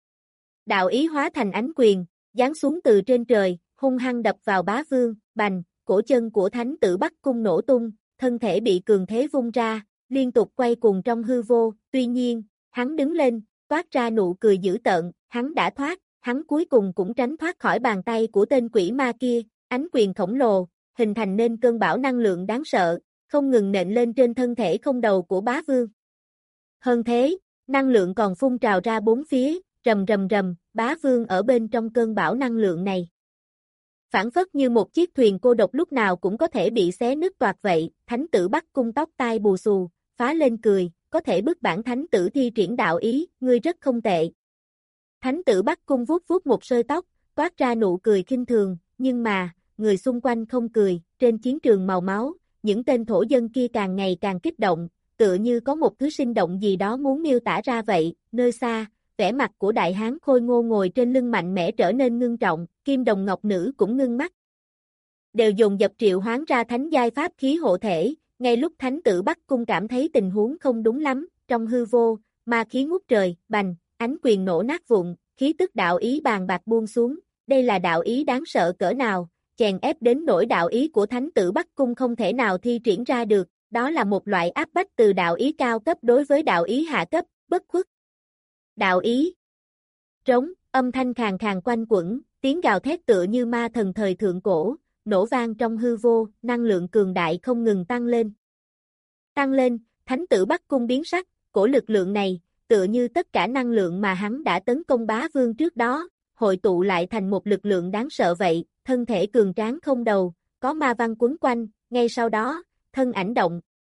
Đạo ý hóa thành ánh quyền, giáng xuống từ trên trời, hung hăng đập vào bá vương, bành, cổ chân của thánh tử Bắc Cung nổ tung, thân thể bị cường thế vung ra, liên tục quay cuồng trong hư vô, tuy nhiên, hắn đứng lên, toát ra nụ cười dữ tợn, hắn đã thoát, hắn cuối cùng cũng tránh thoát khỏi bàn tay của tên quỷ ma kia, ánh quyền khổng lồ, hình thành nên cơn bão năng lượng đáng sợ, không ngừng nện lên trên thân thể không đầu của bá vương. Hơn thế, năng lượng còn phun trào ra bốn phía, rầm rầm rầm, bá vương ở bên trong cơn bão năng lượng này. Phản phất như một chiếc thuyền cô độc lúc nào cũng có thể bị xé nứt toạc vậy, thánh tử Bắc Cung tóc tai bù xù, phá lên cười, có thể bức bản thánh tử thi triển đạo ý, ngươi rất không tệ. Thánh tử Bắc Cung vuốt vuốt một sợi tóc, toát ra nụ cười khinh thường, nhưng mà, người xung quanh không cười, trên chiến trường màu máu, những tên thổ dân kia càng ngày càng kích động, tựa như có một thứ sinh động gì đó muốn miêu tả ra vậy, nơi xa, vẻ mặt của đại hán khôi ngô ngồi trên lưng mạnh mẽ trở nên ngưng trọng, Kim Đồng Ngọc Nữ cũng ngưng mắt. Đều dồn dập triệu hoán ra thánh giai pháp khí hộ thể, ngay lúc thánh tử Bắc Cung cảm thấy tình huống không đúng lắm, trong hư vô, ma khí ngút trời, bành, ánh quyền nổ nát vụn, khí tức đạo ý bàn bạc buông xuống, đây là đạo ý đáng sợ cỡ nào, chèn ép đến nỗi đạo ý của thánh tử Bắc Cung không thể nào thi triển ra được, đó là một loại áp bách từ đạo ý cao cấp đối với đạo ý hạ cấp, bất khuất. Đạo ý. Trống, âm thanh khàn khàn quanh quẩn, tiếng gào thét tựa như ma thần thời thượng cổ, nổ vang trong hư vô, năng lượng cường đại không ngừng tăng lên. Tăng lên, thánh tử Bắc Cung biến sắc, cổ lực lượng này, tựa như tất cả năng lượng mà hắn đã tấn công bá vương trước đó, hội tụ lại thành một lực lượng đáng sợ vậy, thân thể cường tráng không đầu, có ma văn quấn quanh, ngay sau đó, thân ảnh động,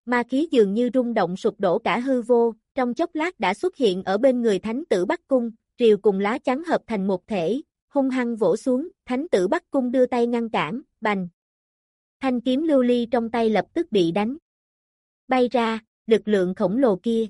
ma khí dường như rung động sụp đổ cả hư vô, trong chốc lát đã xuất hiện ở bên người Thánh tử Bắc Cung, rìu cùng lá chắn hợp thành một thể, hung hăng vỗ xuống, Thánh tử Bắc Cung đưa tay ngăn cản, bành. Thanh kiếm lưu ly trong tay lập tức bị đánh bay ra, lực lượng khổng lồ kia.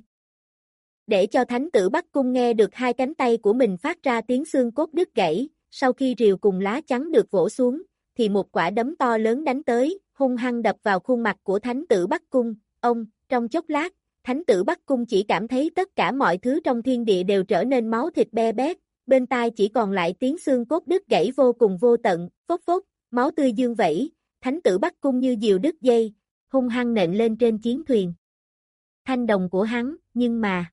Để cho Thánh tử Bắc Cung nghe được hai cánh tay của mình phát ra tiếng xương cốt đứt gãy, sau khi rìu cùng lá chắn được vỗ xuống, thì một quả đấm to lớn đánh tới, hung hăng đập vào khuôn mặt của Thánh tử Bắc Cung, ông, trong chốc lát, Thánh tử Bắc Cung chỉ cảm thấy tất cả mọi thứ trong thiên địa đều trở nên máu thịt be bét, bên tai chỉ còn lại tiếng xương cốt đứt gãy vô cùng vô tận, phốc phốc, máu tươi dương vẩy, Thánh tử Bắc Cung như diều đứt dây, hung hăng nện lên trên chiến thuyền. Thanh đồng của hắn, nhưng mà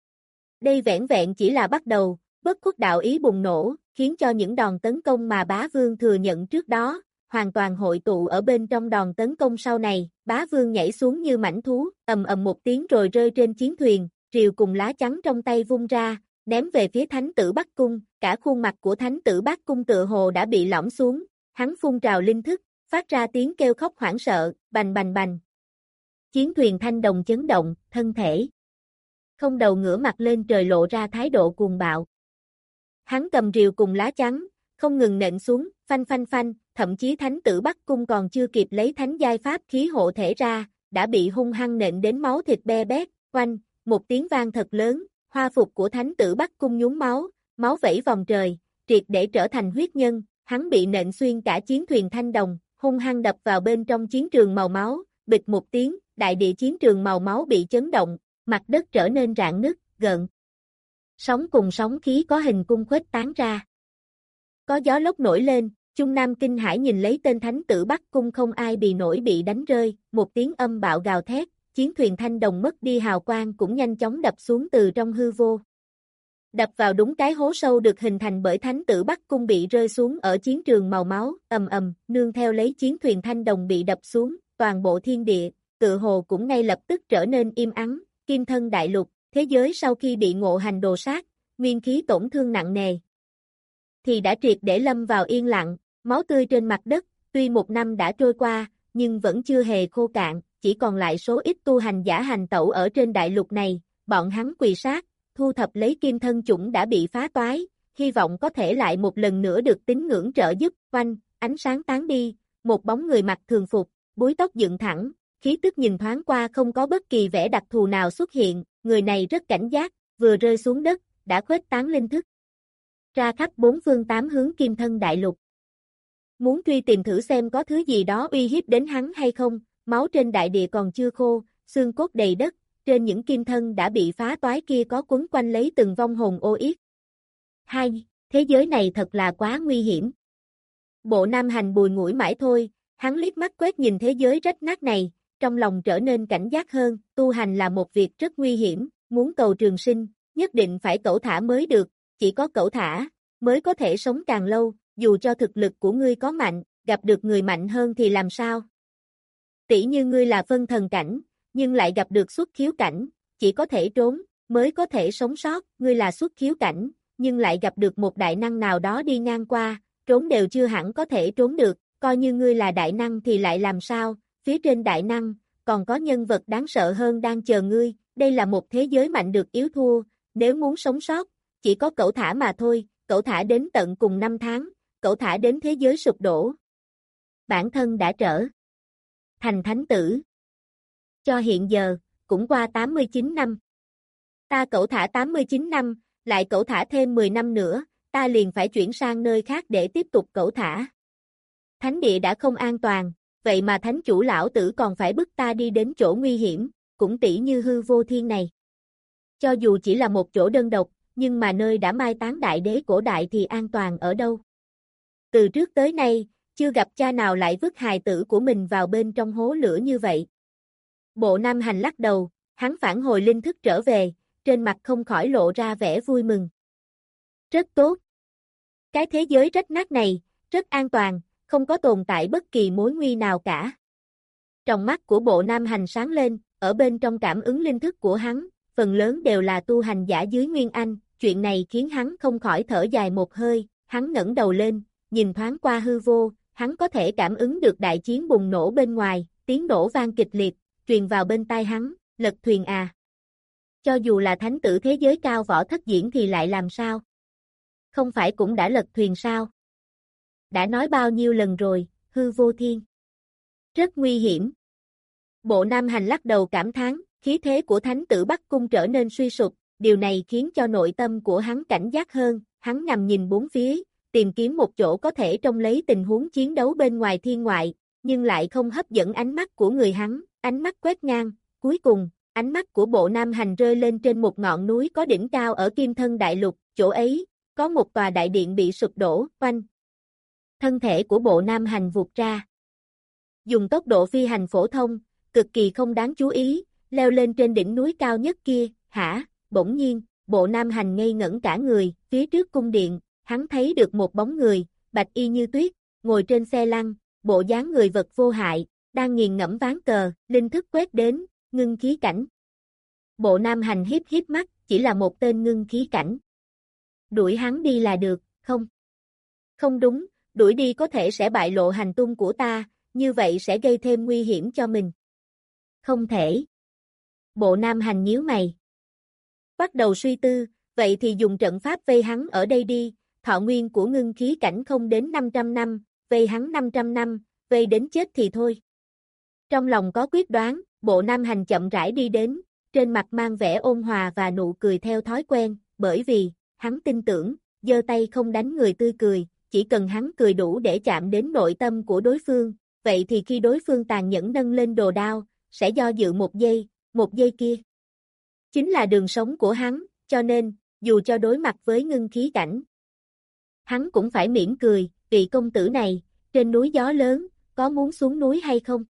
đây vẻn vẹn chỉ là bắt đầu, bất khuất đạo ý bùng nổ, khiến cho những đòn tấn công mà Bá Vương thừa nhận trước đó, hoàn toàn hội tụ ở bên trong đòn tấn công sau này, Bá Vương nhảy xuống như mãnh thú, ầm ầm một tiếng rồi rơi trên chiến thuyền, rìu cùng lá chắn trong tay vung ra, ném về phía Thánh tử Bắc Cung, cả khuôn mặt của Thánh tử Bắc Cung tựa hồ đã bị lõm xuống, hắn phun trào linh thức, phát ra tiếng kêu khóc hoảng sợ, bành bành bành. Chiến thuyền thanh đồng chấn động, thân thể không đầu ngửa mặt lên trời lộ ra thái độ cuồng bạo. Hắn cầm rìu cùng lá chắn, không ngừng nện xuống, phanh phanh phanh, thậm chí Thánh tử Bắc Cung còn chưa kịp lấy thánh giai pháp khí hộ thể ra, đã bị hung hăng nện đến máu thịt be bét, oanh, một tiếng vang thật lớn, hoa phục của Thánh tử Bắc Cung nhúng máu, máu vẩy vòng trời, triệt để trở thành huyết nhân, hắn bị nện xuyên cả chiến thuyền thanh đồng, hung hăng đập vào bên trong chiến trường màu máu, bịch một tiếng, đại địa chiến trường màu máu bị chấn động, mặt đất trở nên rạn nứt, gợn sóng cùng sóng khí có hình cung khuếch tán ra. Có gió lốc nổi lên, Trung Nam kinh hãi nhìn lấy tên Thánh tử Bắc Cung không ai bì nổi bị đánh rơi, một tiếng âm bạo gào thét, chiến thuyền thanh đồng mất đi hào quang cũng nhanh chóng đập xuống từ trong hư vô. Đập vào đúng cái hố sâu được hình thành bởi Thánh tử Bắc Cung bị rơi xuống ở chiến trường màu máu, ầm ầm, nương theo lấy chiến thuyền thanh đồng bị đập xuống, toàn bộ thiên địa, tự hồ cũng ngay lập tức trở nên im ắng, Kim Thân Đại Lục, thế giới sau khi bị ngộ hành đồ sát, nguyên khí tổn thương nặng nề, thì đã triệt để lâm vào yên lặng, máu tươi trên mặt đất, tuy một năm đã trôi qua, nhưng vẫn chưa hề khô cạn, chỉ còn lại số ít tu hành giả hành tẩu ở trên đại lục này, bọn hắn quỳ sát, thu thập lấy kim thân chủng đã bị phá toái, hy vọng có thể lại một lần nữa được tín ngưỡng trợ giúp, oanh, ánh sáng tán đi, một bóng người mặc thường phục, búi tóc dựng thẳng, khí tức nhìn thoáng qua không có bất kỳ vẻ đặc thù nào xuất hiện, người này rất cảnh giác, vừa rơi xuống đất, đã khuếch tán linh thức ra khắp bốn phương tám hướng Kim Thân Đại Lục. Muốn truy tìm thử xem có thứ gì đó uy hiếp đến hắn hay không, máu trên đại địa còn chưa khô, xương cốt đầy đất, trên những kim thân đã bị phá toái kia có quấn quanh lấy từng vong hồn ô yết. Hai, thế giới này thật là quá nguy hiểm. Bộ Nam Hành bùi ngủi mãi thôi, hắn liếc mắt quét nhìn thế giới rách nát này, trong lòng trở nên cảnh giác hơn, tu hành là một việc rất nguy hiểm, muốn cầu trường sinh, nhất định phải cẩu thả mới được, chỉ có cẩu thả, mới có thể sống càng lâu, dù cho thực lực của ngươi có mạnh, gặp được người mạnh hơn thì làm sao? Tỷ như ngươi là phân thần cảnh, nhưng lại gặp được xuất khiếu cảnh, chỉ có thể trốn, mới có thể sống sót, ngươi là xuất khiếu cảnh, nhưng lại gặp được một đại năng nào đó đi ngang qua, trốn đều chưa hẳn có thể trốn được, coi như ngươi là đại năng thì lại làm sao, phía trên đại năng, còn có nhân vật đáng sợ hơn đang chờ ngươi, đây là một thế giới mạnh được yếu thua, nếu muốn sống sót, chỉ có cẩu thả mà thôi, cẩu thả đến tận cùng năm tháng, cẩu thả đến thế giới sụp đổ. Bản thân đã trở thành thánh tử. Cho hiện giờ, cũng qua tám mươi chín năm. Ta cẩu thả tám mươi chín năm, lại cẩu thả thêm mười năm nữa, ta liền phải chuyển sang nơi khác để tiếp tục cẩu thả. Thánh địa đã không an toàn, vậy mà thánh chủ lão tử còn phải bức ta đi đến chỗ nguy hiểm, cũng tỉ như hư vô thiên này. Cho dù chỉ là một chỗ đơn độc, nhưng mà nơi đã mai táng đại đế cổ đại thì an toàn ở đâu? Từ trước tới nay, chưa gặp cha nào lại vứt hài tử của mình vào bên trong hố lửa như vậy. Bộ Nam Hành lắc đầu, hắn phản hồi linh thức trở về, trên mặt không khỏi lộ ra vẻ vui mừng. Rất tốt. Cái thế giới rách nát này, rất an toàn, không có tồn tại bất kỳ mối nguy nào cả. Trong mắt của Bộ Nam Hành sáng lên, ở bên trong cảm ứng linh thức của hắn, phần lớn đều là tu hành giả dưới Nguyên Anh, chuyện này khiến hắn không khỏi thở dài một hơi, hắn ngẩng đầu lên, nhìn thoáng qua hư vô, hắn có thể cảm ứng được đại chiến bùng nổ bên ngoài, tiếng nổ vang kịch liệt, truyền vào bên tai hắn, lật thuyền à. Cho dù là thánh tử thế giới cao võ thất diễn thì lại làm sao? Không phải cũng đã lật thuyền sao? Đã nói bao nhiêu lần rồi, hư vô thiên. Rất nguy hiểm. Bộ Nam Hành lắc đầu cảm thán, khí thế của thánh tử Bắc Cung trở nên suy sụp, điều này khiến cho nội tâm của hắn cảnh giác hơn, hắn nằm nhìn bốn phía, tìm kiếm một chỗ có thể trông lấy tình huống chiến đấu bên ngoài thiên ngoại, nhưng lại không hấp dẫn ánh mắt của người hắn, ánh mắt quét ngang, cuối cùng, ánh mắt của Bộ Nam Hành rơi lên trên một ngọn núi có đỉnh cao ở Kim Thân Đại Lục, chỗ ấy, có một tòa đại điện bị sụp đổ, oanh. Thân thể của Bộ Nam Hành vụt ra. Dùng tốc độ phi hành phổ thông, cực kỳ không đáng chú ý, leo lên trên đỉnh núi cao nhất kia, hả, bỗng nhiên, Bộ Nam Hành ngây ngẩn cả người, phía trước cung điện, hắn thấy được một bóng người, bạch y như tuyết, ngồi trên xe lăn, bộ dáng người vật vô hại, đang nghiền ngẫm ván cờ, linh thức quét đến, ngưng khí cảnh. Bộ Nam Hành hiếp hiếp mắt, chỉ là một tên ngưng khí cảnh. Đuổi hắn đi là được, không? Không đúng, đuổi đi có thể sẽ bại lộ hành tung của ta, như vậy sẽ gây thêm nguy hiểm cho mình. Không thể. Bộ Nam Hành nhíu mày. Bắt đầu suy tư, vậy thì dùng trận pháp vây hắn ở đây đi, thọ nguyên của ngưng khí cảnh không đến năm trăm năm, vây hắn năm trăm năm, vây đến chết thì thôi. Trong lòng có quyết đoán, Bộ Nam Hành chậm rãi đi đến, trên mặt mang vẻ ôn hòa và nụ cười theo thói quen, bởi vì, hắn tin tưởng, giơ tay không đánh người tươi cười, chỉ cần hắn cười đủ để chạm đến nội tâm của đối phương, vậy thì khi đối phương tàn nhẫn nâng lên đồ đao, sẽ do dự một giây, một giây kia. Chính là đường sống của hắn, cho nên, dù cho đối mặt với ngưng khí cảnh, hắn cũng phải mỉm cười, vị công tử này, trên núi gió lớn, có muốn xuống núi hay không?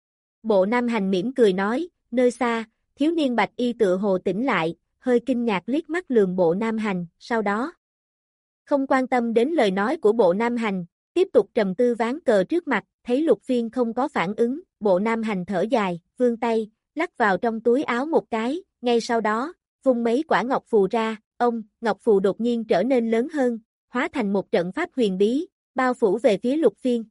Bộ Nam Hành mỉm cười nói, nơi xa, thiếu niên bạch y tựa hồ tỉnh lại, hơi kinh ngạc liếc mắt lườm Bộ Nam Hành, sau đó, không quan tâm đến lời nói của Bộ Nam Hành, tiếp tục trầm tư ván cờ trước mặt, thấy Lục Phiên không có phản ứng, Bộ Nam Hành thở dài, vươn tay, lắc vào trong túi áo một cái, ngay sau đó, vung mấy quả ngọc phù ra, ông, ngọc phù đột nhiên trở nên lớn hơn, hóa thành một trận pháp huyền bí, bao phủ về phía Lục Phiên.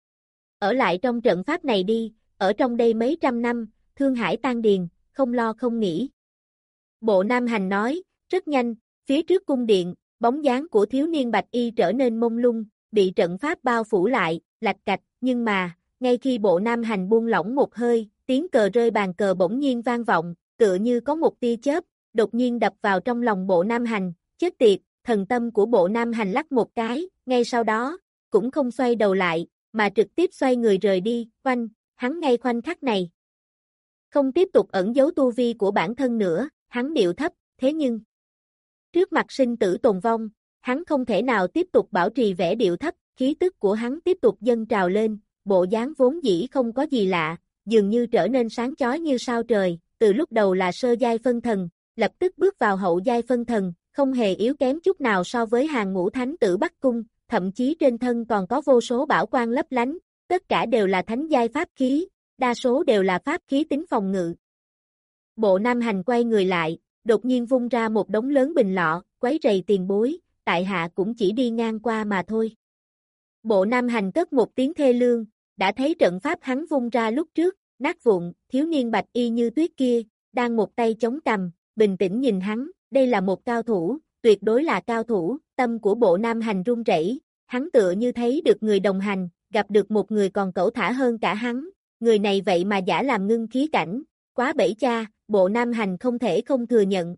Ở lại trong trận pháp này đi, ở trong đây mấy trăm năm, thương hải tan điền, không lo không nghĩ. Bộ Nam Hành nói, rất nhanh, phía trước cung điện, bóng dáng của thiếu niên bạch y trở nên mông lung, bị trận pháp bao phủ lại, lạch cạch, nhưng mà, ngay khi Bộ Nam Hành buông lỏng một hơi, tiếng cờ rơi bàn cờ bỗng nhiên vang vọng, tựa như có một tia chớp, đột nhiên đập vào trong lòng Bộ Nam Hành, chết tiệt, thần tâm của Bộ Nam Hành lắc một cái, ngay sau đó, cũng không xoay đầu lại, mà trực tiếp xoay người rời đi, khoanh, hắn ngay khoanh khắc này. Không tiếp tục ẩn giấu tu vi của bản thân nữa, hắn điệu thấp, thế nhưng, trước mặt sinh tử tồn vong, hắn không thể nào tiếp tục bảo trì vẻ điệu thấp, khí tức của hắn tiếp tục dâng trào lên, bộ dáng vốn dĩ không có gì lạ, dường như trở nên sáng chói như sao trời, từ lúc đầu là sơ giai phân thần, lập tức bước vào hậu giai phân thần, không hề yếu kém chút nào so với hàng ngũ thánh tử Bắc Cung, thậm chí trên thân còn có vô số bảo quang lấp lánh, tất cả đều là thánh giai pháp khí, đa số đều là pháp khí tính phòng ngự. Bộ Nam Hành quay người lại, đột nhiên vung ra một đống lớn bình lọ, quấy rầy tiền bối, tại hạ cũng chỉ đi ngang qua mà thôi. Bộ Nam Hành cất một tiếng thê lương, đã thấy trận pháp hắn vung ra lúc trước, nát vụn, thiếu niên bạch y như tuyết kia, đang một tay chống cằm, bình tĩnh nhìn hắn, đây là một cao thủ, tuyệt đối là cao thủ, tâm của Bộ Nam Hành run rẩy, hắn tựa như thấy được người đồng hành, gặp được một người còn cẩu thả hơn cả hắn, người này vậy mà giả làm ngưng khí cảnh, quá bẫy cha, Bộ Nam Hành không thể không thừa nhận.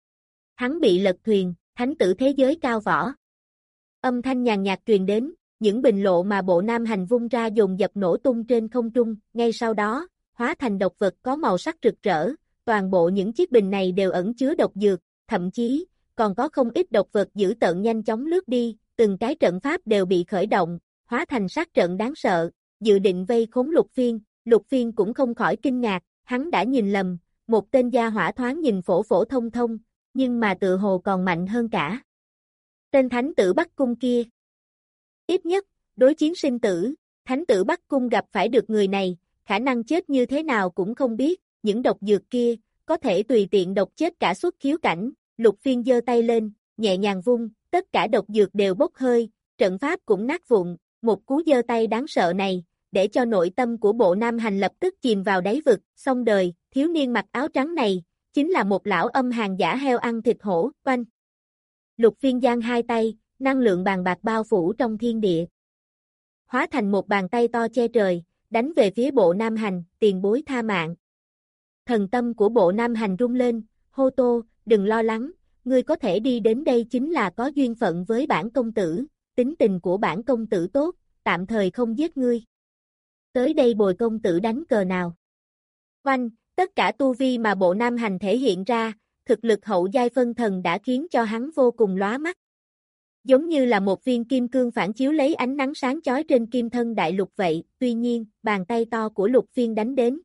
Hắn bị lật thuyền, thánh tử thế giới cao võ. Âm thanh nhàn nhạt truyền đến, những bình lộ mà Bộ Nam Hành vung ra dồn dập nổ tung trên không trung, ngay sau đó, hóa thành độc vật có màu sắc rực rỡ, toàn bộ những chiếc bình này đều ẩn chứa độc dược, thậm chí, còn có không ít độc vật dữ tợn nhanh chóng lướt đi, từng cái trận pháp đều bị khởi động, hóa thành sát trận đáng sợ, dự định vây khốn Lục Phiên, Lục Phiên cũng không khỏi kinh ngạc, hắn đã nhìn lầm, một tên gia hỏa thoáng nhìn phổ phổ thông thông, nhưng mà tự hồ còn mạnh hơn cả. Tên thánh tử Bắc Cung kia. Ít nhất, đối chiến sinh tử, thánh tử Bắc Cung gặp phải được người này, khả năng chết như thế nào cũng không biết, những độc dược kia, có thể tùy tiện độc chết cả xuất khiếu cảnh, Lục Phiên giơ tay lên, nhẹ nhàng vung, tất cả độc dược đều bốc hơi, trận pháp cũng nát vụn, một cú giơ tay đáng sợ này, để cho nội tâm của Bộ Nam Hành lập tức chìm vào đáy vực, xong đời, thiếu niên mặc áo trắng này, chính là một lão âm hàn giả heo ăn thịt hổ, oanh. Lục Phiên giang hai tay, năng lượng bàn bạc bao phủ trong thiên địa. Hóa thành một bàn tay to che trời, đánh về phía Bộ Nam Hành, tiền bối tha mạng. Thần tâm của Bộ Nam Hành rung lên, hô tô, đừng lo lắng, ngươi có thể đi đến đây chính là có duyên phận với bản công tử, tính tình của bản công tử tốt, tạm thời không giết ngươi. Tới đây bồi công tử đánh cờ nào. Oanh, tất cả tu vi mà Bộ Nam Hành thể hiện ra, thực lực hậu giai phân thần đã khiến cho hắn vô cùng lóa mắt. Giống như là một viên kim cương phản chiếu lấy ánh nắng sáng chói trên kim thân đại lục vậy, tuy nhiên, bàn tay to của Lục Phiên đánh đến.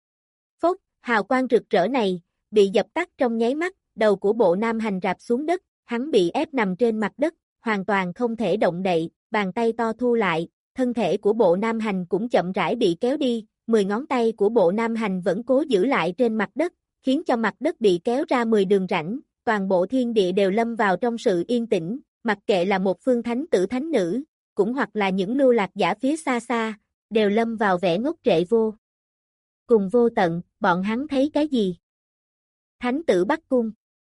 Phốc, hào quang rực rỡ này, bị dập tắt trong nháy mắt, đầu của Bộ Nam Hành rạp xuống đất, hắn bị ép nằm trên mặt đất, hoàn toàn không thể động đậy, bàn tay to thu lại, thân thể của Bộ Nam Hành cũng chậm rãi bị kéo đi, mười ngón tay của Bộ Nam Hành vẫn cố giữ lại trên mặt đất, khiến cho mặt đất bị kéo ra mười đường rãnh, toàn bộ thiên địa đều lâm vào trong sự yên tĩnh, mặc kệ là một phương thánh tử thánh nữ, cũng hoặc là những lưu lạc giả phía xa xa, đều lâm vào vẻ ngốc trệ vô. Cùng vô tận, bọn hắn thấy cái gì? Thánh tử Bắc Cung.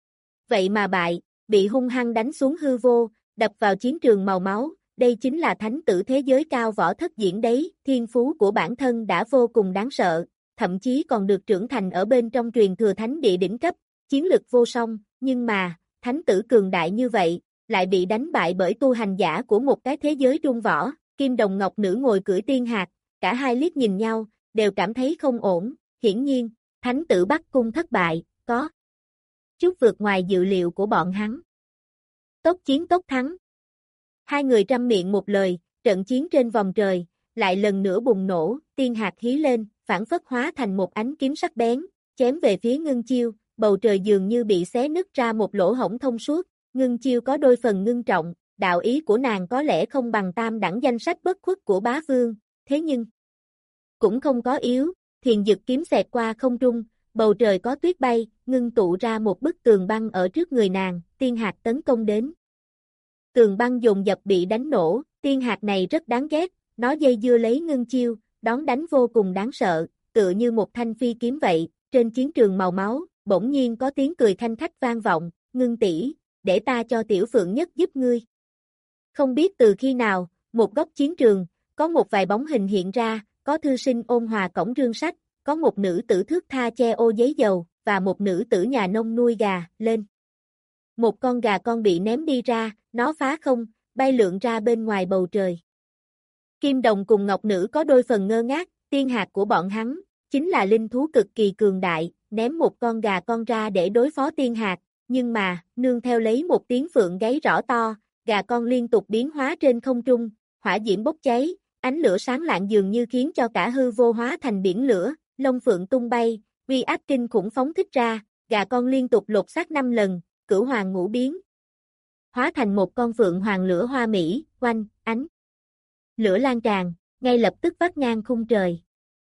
Vậy mà bại, bị hung hăng đánh xuống hư vô, đập vào chiến trường màu máu, đây chính là thánh tử thế giới cao võ thất diễn đấy, thiên phú của bản thân đã vô cùng đáng sợ, thậm chí còn được trưởng thành ở bên trong truyền thừa thánh địa đỉnh cấp, chiến lực vô song, nhưng mà, thánh tử cường đại như vậy, lại bị đánh bại bởi tu hành giả của một cái thế giới trung võ, Kim Đồng Ngọc Nữ ngồi cưỡi tiên hạc, cả hai liếc nhìn nhau, đều cảm thấy không ổn, hiển nhiên, thánh tử Bắc Cung thất bại, có chút vượt ngoài dự liệu của bọn hắn. Tốc chiến tốc thắng. Hai người trăm miệng một lời, trận chiến trên vòng trời, lại lần nữa bùng nổ, tiên hạc hí lên, phản phất hóa thành một ánh kiếm sắc bén, chém về phía Ngưng Chiêu, bầu trời dường như bị xé nứt ra một lỗ hổng thông suốt, Ngưng Chiêu có đôi phần ngưng trọng, đạo ý của nàng có lẽ không bằng tam đẳng danh sách bất khuất của bá vương, thế nhưng cũng không có yếu, thiền dực kiếm xẹt qua không trung, bầu trời có tuyết bay, ngưng tụ ra một bức tường băng ở trước người nàng, tiên hạc tấn công đến. Tường băng dồn dập bị đánh nổ, tiên hạc này rất đáng ghét, nó dây dưa lấy Ngưng Chiêu, đón đánh vô cùng đáng sợ, tựa như một thanh phi kiếm vậy, trên chiến trường màu máu, bỗng nhiên có tiếng cười khanh khách vang vọng, Ngưng tỷ, để ta cho tiểu phượng nhất giúp ngươi. Không biết từ khi nào, một góc chiến trường, có một vài bóng hình hiện ra, có thư sinh ôn hòa cổng rương sách, có một nữ tử thước tha che ô giấy dầu, và một nữ tử nhà nông nuôi gà, lên. Một con gà con bị ném đi ra, nó phá không, bay lượn ra bên ngoài bầu trời. Kim Đồng cùng Ngọc Nữ có đôi phần ngơ ngác, tiên hạc của bọn hắn, chính là linh thú cực kỳ cường đại, ném một con gà con ra để đối phó tiên hạc, nhưng mà, nương theo lấy một tiếng phượng gáy rõ to, gà con liên tục biến hóa trên không trung, hỏa diễm bốc cháy, ánh lửa sáng lạng dường như khiến cho cả hư vô hóa thành biển lửa, lông phượng tung bay, uy áp kinh khủng phóng thích ra, gà con liên tục lột xác năm lần, cửu hoàng ngũ biến. Hóa thành một con phượng hoàng lửa hoa mỹ, oanh, ánh. Lửa lan tràn, ngay lập tức vắt ngang khung trời.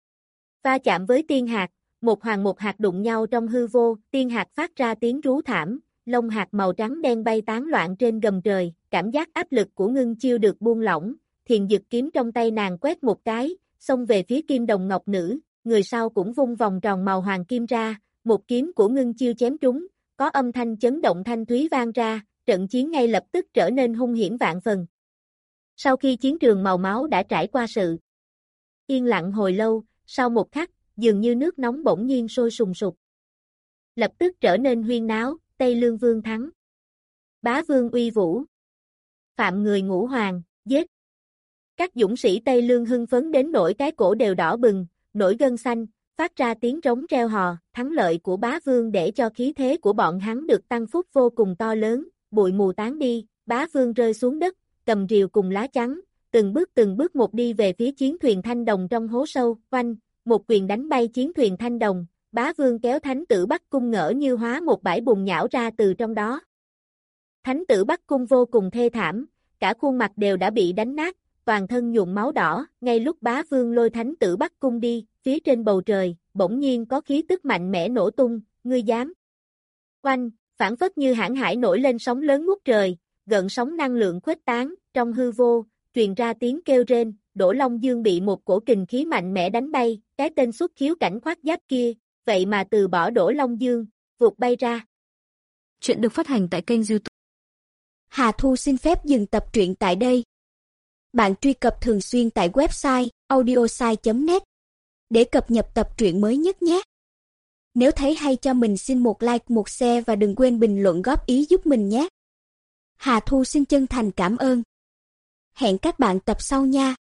Va chạm với tiên hạc, một hoàng một hạt đụng nhau trong hư vô, tiên hạc phát ra tiếng rú thảm, lông hạt màu trắng đen bay tán loạn trên gầm trời, cảm giác áp lực của Ngưng Chiêu được buông lỏng, thiền dực kiếm trong tay nàng quét một cái, xông về phía Kim Đồng Ngọc Nữ, người sau cũng vung vòng tròn màu hoàng kim ra, một kiếm của Ngưng Chiêu chém trúng, có âm thanh chấn động thanh thúy vang ra, trận chiến ngay lập tức trở nên hung hiểm vạn phần. Sau khi chiến trường màu máu đã trải qua sự yên lặng hồi lâu, sau một khắc, dường như nước nóng bỗng nhiên sôi sùng sục. Lập tức trở nên huyên náo, Tây Lương Vương thắng. Bá Vương uy vũ. Phạm người ngũ hoàng, giết. Các dũng sĩ Tây Lương hưng phấn đến nỗi cái cổ đều đỏ bừng, nổi gân xanh, phát ra tiếng trống reo hò, thắng lợi của Bá Vương để cho khí thế của bọn hắn được tăng phúc vô cùng to lớn, bụi mù tán đi, Bá Vương rơi xuống đất, cầm rìu cùng lá chắn, từng bước từng bước một đi về phía chiến thuyền thanh đồng trong hố sâu, oanh, một quyền đánh bay chiến thuyền thanh đồng, Bá Vương kéo thánh tử Bắc Cung ngỡ như hóa một bãi bùn nhão ra từ trong đó. Thánh tử Bắc Cung vô cùng thê thảm, cả khuôn mặt đều đã bị đánh nát, toàn thân nhuộm máu đỏ, ngay lúc Bá Vương lôi thánh tử Bắc Cung đi, phía trên bầu trời, bỗng nhiên có khí tức mạnh mẽ nổ tung, ngươi dám. Oanh, phản phất như hãn hải nổi lên sóng lớn ngút trời, gợn sóng năng lượng khuếch tán, trong hư vô, truyền ra tiếng kêu rên, Đỗ Long Dương bị một cổ kình khí mạnh mẽ đánh bay, cái tên xuất khiếu cảnh khoác giáp kia, vậy mà từ bỏ Đỗ Long Dương, vụt bay ra. Chuyện được phát hành tại kênh YouTube. Hà Thu xin phép dừng tập truyện tại đây. Bạn truy cập thường xuyên tại website audiosai chấm net để cập nhật tập truyện mới nhất nhé. Nếu thấy hay cho mình xin một like, một share và đừng quên bình luận góp ý giúp mình nhé. Hà Thu xin chân thành cảm ơn. Hẹn các bạn tập sau nha.